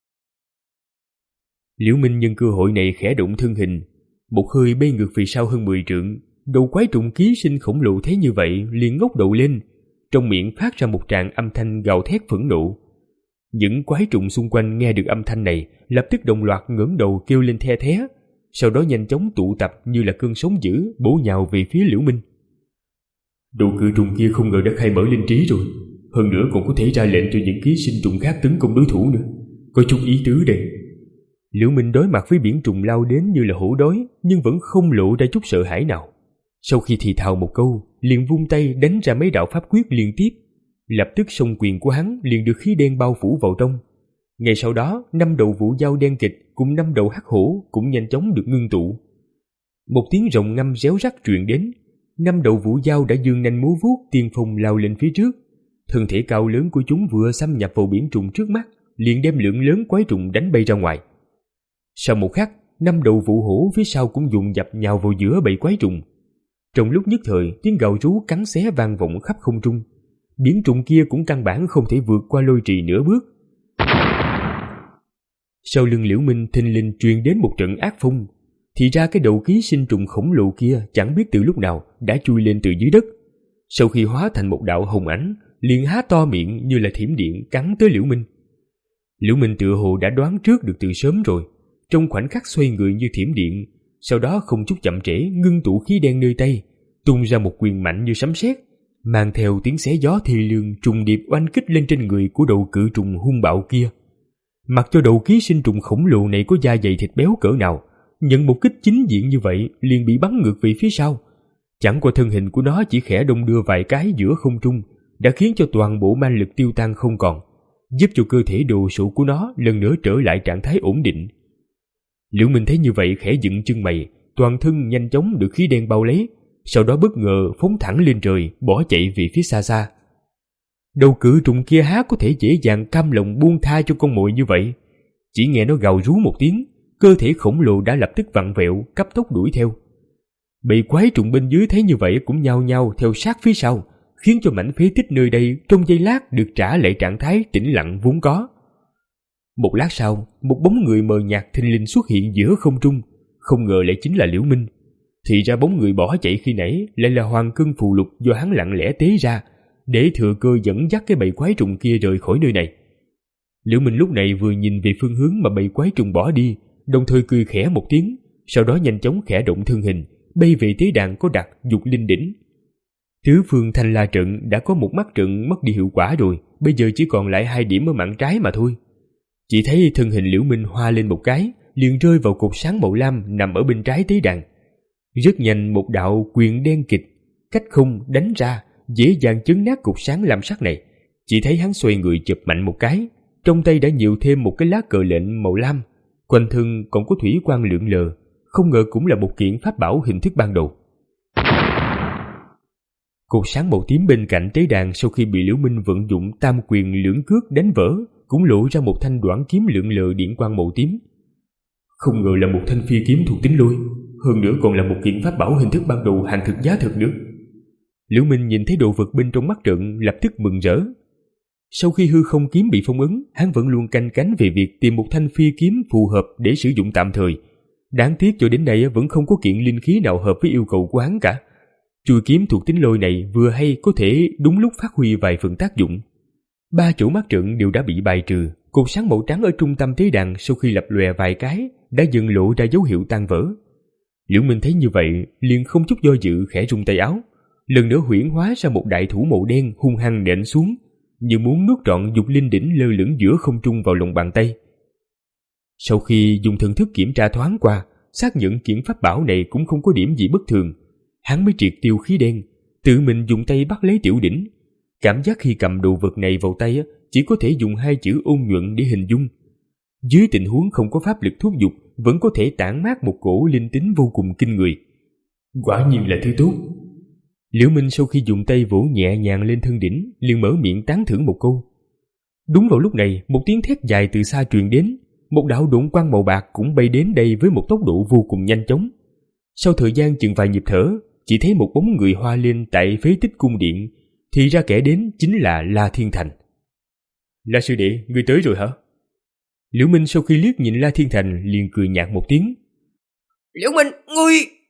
Liễu Minh nhân cơ hội này khẽ động thân hình, một hơi bay ngược về sau hơn mười trượng. Đầu quái trùng ký sinh khổng lồ thấy như vậy liền ngóc đầu lên, trong miệng phát ra một tràng âm thanh gào thét phẫn nộ. Những quái trùng xung quanh nghe được âm thanh này lập tức đồng loạt ngẩng đầu kêu lên the thé, sau đó nhanh chóng tụ tập như là cơn sóng dữ bổ nhào về phía Liễu Minh. Đầu cự trùng kia không ngờ đã khai mở linh trí rồi, hơn nữa còn có thể ra lệnh cho những ký sinh trùng khác tấn công đối thủ nữa, có chút ý tứ đây. Liễu Minh đối mặt với biển trùng lao đến như là hổ đói, nhưng vẫn không lộ ra chút sợ hãi nào. Sau khi thì thào một câu, liền vung tay đánh ra mấy đạo pháp quyết liên tiếp. Lập tức song quyền của hắn liền được khí đen bao phủ vào trong. Ngay sau đó, năm đầu vũ dao đen kịch cùng năm đầu hắc hổ cũng nhanh chóng được ngưng tụ. Một tiếng rồng ngâm réo rắt truyền đến, năm đầu vũ dao đã dương nanh múa vuốt tiên phong lao lên phía trước. Thân thể cao lớn của chúng vừa xâm nhập vào biển trùng trước mắt, liền đem lượng lớn quái trùng đánh bay ra ngoài. Sau một khắc, năm đầu vũ hổ phía sau cũng dồn dập nhào vào giữa bầy quái trùng. Trong lúc nhất thời, tiếng gào rú cắn xé vang vọng khắp không trung. Biển trùng kia cũng căn bản không thể vượt qua lôi trì nửa bước. Sau lưng Liễu Minh thình lình truyền đến một trận ác phong. Thì ra cái đầu ký sinh trùng khổng lồ kia chẳng biết từ lúc nào đã chui lên từ dưới đất. Sau khi hóa thành một đạo hồng ảnh, liền há to miệng như là thiểm điện cắn tới Liễu Minh. Liễu Minh tựa hồ đã đoán trước được từ sớm rồi, trong khoảnh khắc xoay người như thiểm điện, sau đó không chút chậm trễ ngưng tụ khí đen nơi tay, tung ra một quyền mạnh như sấm sét, mang theo tiếng xé gió thi lương trùng điệp oanh kích lên trên người của đầu cự trùng hung bạo kia. Mặc cho đầu ký sinh trùng khổng lồ này có da dày thịt béo cỡ nào, nhận một kích chính diện như vậy liền bị bắn ngược về phía sau. Chẳng qua thân hình của nó chỉ khẽ đong đưa vài cái giữa không trung đã khiến cho toàn bộ ma lực tiêu tan không còn, giúp cho cơ thể đồ sộ của nó lần nữa trở lại trạng thái ổn định. Liễu Minh thấy như vậy khẽ dựng chân mày, toàn thân nhanh chóng được khí đen bao lấy, sau đó bất ngờ phóng thẳng lên trời, bỏ chạy về phía xa xa. Đầu cự trùng kia há có thể dễ dàng cam lòng buông tha cho con mồi như vậy. Chỉ nghe nó gào rú một tiếng, cơ thể khổng lồ đã lập tức vặn vẹo, cấp tốc đuổi theo. Bầy quái trùng bên dưới thấy như vậy cũng nhao nhao theo sát phía sau, khiến cho mảnh phế tích nơi đây trong giây lát được trả lại trạng thái tĩnh lặng vốn có. Một lát sau, một bóng người mờ nhạt thình lình xuất hiện giữa không trung, không ngờ lại chính là Liễu Minh. Thì ra bóng người bỏ chạy khi nãy lại là hoàng cân phù lục do hắn lặng lẽ tế ra, để thừa cơ dẫn dắt cái bầy quái trùng kia rời khỏi nơi này. Liễu Minh lúc này vừa nhìn về phương hướng mà bầy quái trùng bỏ đi, đồng thời cười khẽ một tiếng, sau đó nhanh chóng khẽ động thân hình, bay về tế đàn có đặt dục linh đỉnh. Tứ phương thanh la trận đã có một mắt trận mất đi hiệu quả rồi, bây giờ chỉ còn lại hai điểm ở mạn trái mà thôi. Chỉ thấy thân hình Liễu Minh hoa lên một cái, liền rơi vào cột sáng màu lam nằm ở bên trái tế đàn. Rất nhanh một đạo quyền đen kịch cách không đánh ra, dễ dàng chấn nát cột sáng lam sắc này. Chỉ thấy hắn xoay người chụp mạnh một cái, trong tay đã nhiều thêm một cái lá cờ lệnh màu lam, quanh thân còn có thủy quang lượn lờ, không ngờ cũng là một kiện pháp bảo hình thức ban đầu. Cột sáng màu tím bên cạnh tế đàn sau khi bị Liễu Minh vận dụng tam quyền lưỡng cước đánh vỡ, cũng lộ ra một thanh đoản kiếm lượn lờ điện quang màu tím. Không ngờ là một thanh phi kiếm thuộc tính lôi, hơn nữa còn là một kiện pháp bảo hình thức ban đầu hàng thực giá thật nữa. Liễu Minh nhìn thấy đồ vật bên trong mắt trận lập tức mừng rỡ. Sau khi hư không kiếm bị phong ấn, hắn vẫn luôn canh cánh về việc tìm một thanh phi kiếm phù hợp để sử dụng tạm thời. Đáng tiếc cho đến nay vẫn không có kiện linh khí nào hợp với yêu cầu của hắn cả. Chuôi kiếm thuộc tính lôi này vừa hay có thể đúng lúc phát huy vài phần tác dụng. Ba chỗ mắt trận đều đã bị bài trừ, cột sáng màu trắng ở trung tâm tế đàn sau khi lập lòe vài cái đã dần lộ ra dấu hiệu tan vỡ. Liễu Minh thấy như vậy liền không chút do dự khẽ rung tay áo, lần nữa huyễn hóa ra một đại thủ màu đen hung hăng nện xuống, như muốn nuốt trọn dục linh đỉnh lơ lửng giữa không trung vào lòng bàn tay. Sau khi dùng thần thức kiểm tra thoáng qua, xác nhận kiện pháp bảo này cũng không có điểm gì bất thường, hắn mới triệt tiêu khí đen, tự mình dùng tay bắt lấy tiểu đỉnh. Cảm giác khi cầm đồ vật này vào tay chỉ có thể dùng hai chữ ôn nhuận để hình dung. Dưới tình huống không có pháp lực thúc giục, vẫn có thể tản mát một cổ linh tính vô cùng kinh người. Quả nhiên là thứ tốt. Liễu Minh sau khi dùng tay vỗ nhẹ nhàng lên thân đỉnh, liền mở miệng tán thưởng một câu. Đúng vào lúc này, một tiếng thét dài từ xa truyền đến, một đạo độn quang màu bạc cũng bay đến đây với một tốc độ vô cùng nhanh chóng. Sau thời gian chừng vài nhịp thở, chỉ thấy một bóng người hoa lên tại phế tích cung điện, thì ra kẻ đến chính là La Thiên Thành. La sư đệ, ngươi tới rồi hả? Liễu Minh sau khi liếc nhìn La Thiên Thành liền cười nhạt một tiếng. Liễu Minh, ngươi...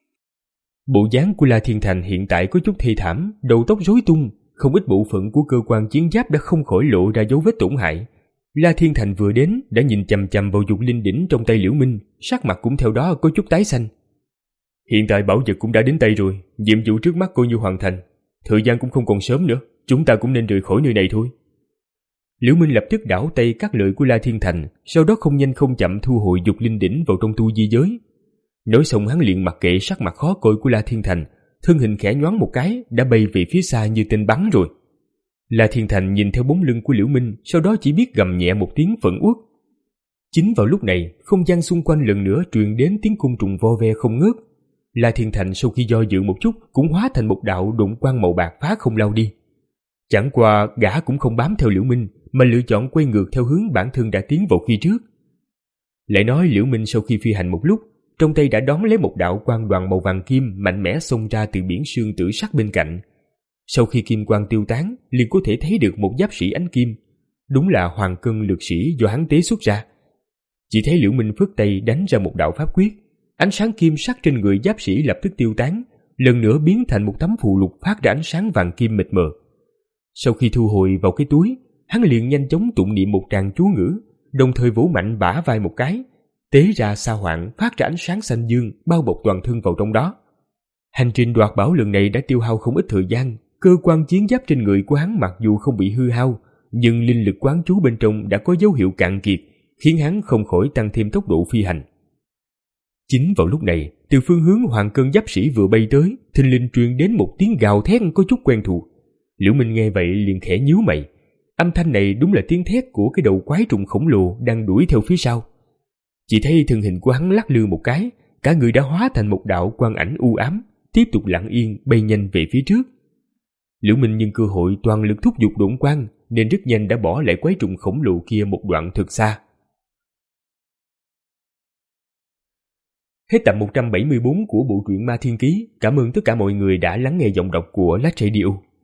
Bộ dáng của La Thiên Thành hiện tại có chút thê thảm, đầu tóc rối tung, không ít bộ phận của cơ quan chiến giáp đã không khỏi lộ ra dấu vết tổn hại. La Thiên Thành vừa đến đã nhìn chằm chằm vào dục linh đỉnh trong tay Liễu Minh, sắc mặt cũng theo đó có chút tái xanh. Hiện tại bảo vật cũng đã đến tay rồi, nhiệm vụ trước mắt coi như hoàn thành, thời gian cũng không còn sớm nữa, chúng ta cũng nên rời khỏi nơi này thôi. Liễu Minh lập tức đảo tay cắt lời của La Thiên Thành, sau đó không nhanh không chậm thu hồi dục linh đỉnh vào trong tu di giới. Nói xong hắn liền mặc kệ sắc mặt khó coi của La Thiên Thành, thân hình khẽ nhoáng một cái đã bay về phía xa như tên bắn rồi. La Thiên Thành nhìn theo bóng lưng của Liễu Minh, sau đó chỉ biết gầm nhẹ một tiếng phẫn uất. Chính vào lúc này, không gian xung quanh lần nữa truyền đến tiếng côn trùng vo ve không ngớt. La Thiên Thành sau khi do dự một chút cũng hóa thành một đạo độn quang màu bạc phá không lao đi. Chẳng qua gã cũng không bám theo Liễu Minh mà lựa chọn quay ngược theo hướng bản thân đã tiến vào khi trước. Lại nói Liễu Minh sau khi phi hành một lúc, trong tay đã đón lấy một đạo quang đoàn màu vàng kim mạnh mẽ xông ra từ biển sương tử sắc bên cạnh. Sau khi kim quang tiêu tán, liền có thể thấy được một giáp sĩ ánh kim, đúng là hoàng cân lược sĩ do hắn tế xuất ra. Chỉ thấy Liễu Minh phất tay đánh ra một đạo pháp quyết, ánh sáng kim sắc trên người giáp sĩ lập tức tiêu tán, lần nữa biến thành một tấm phù lục phát ra ánh sáng vàng kim mịt mờ. Sau khi thu hồi vào cái túi, hắn liền nhanh chóng tụng niệm một tràng chú ngữ, đồng thời vỗ mạnh bả vai một cái, tế ra sa hoạn phát ra ánh sáng xanh dương bao bọc toàn thân vào trong đó. Hành trình đoạt bảo lần này đã tiêu hao không ít thời gian, cơ quan chiến giáp trên người của hắn mặc dù không bị hư hao, nhưng linh lực quán chú bên trong đã có dấu hiệu cạn kiệt, khiến hắn không khỏi tăng thêm tốc độ phi hành. Chính vào lúc này, từ phương hướng Hoàng Cân giáp sĩ vừa bay tới, thình lình truyền đến một tiếng gào thét có chút quen thuộc. Liễu Minh nghe vậy liền khẽ nhíu mày. Âm thanh này đúng là tiếng thét của cái đầu quái trùng khổng lồ đang đuổi theo phía sau. Chỉ thấy thân hình của hắn lắc lư một cái, cả người đã hóa thành một đạo quang ảnh u ám, tiếp tục lặng yên bay nhanh về phía trước. Liễu Minh nhân cơ hội toàn lực thúc giục độn quang, nên rất nhanh đã bỏ lại quái trùng khổng lồ kia một đoạn thật xa. Hết tập một trăm bảy mươi bốn của bộ truyện Ma Thiên Ký. Cảm ơn tất cả mọi người đã lắng nghe giọng đọc của Lát Radio.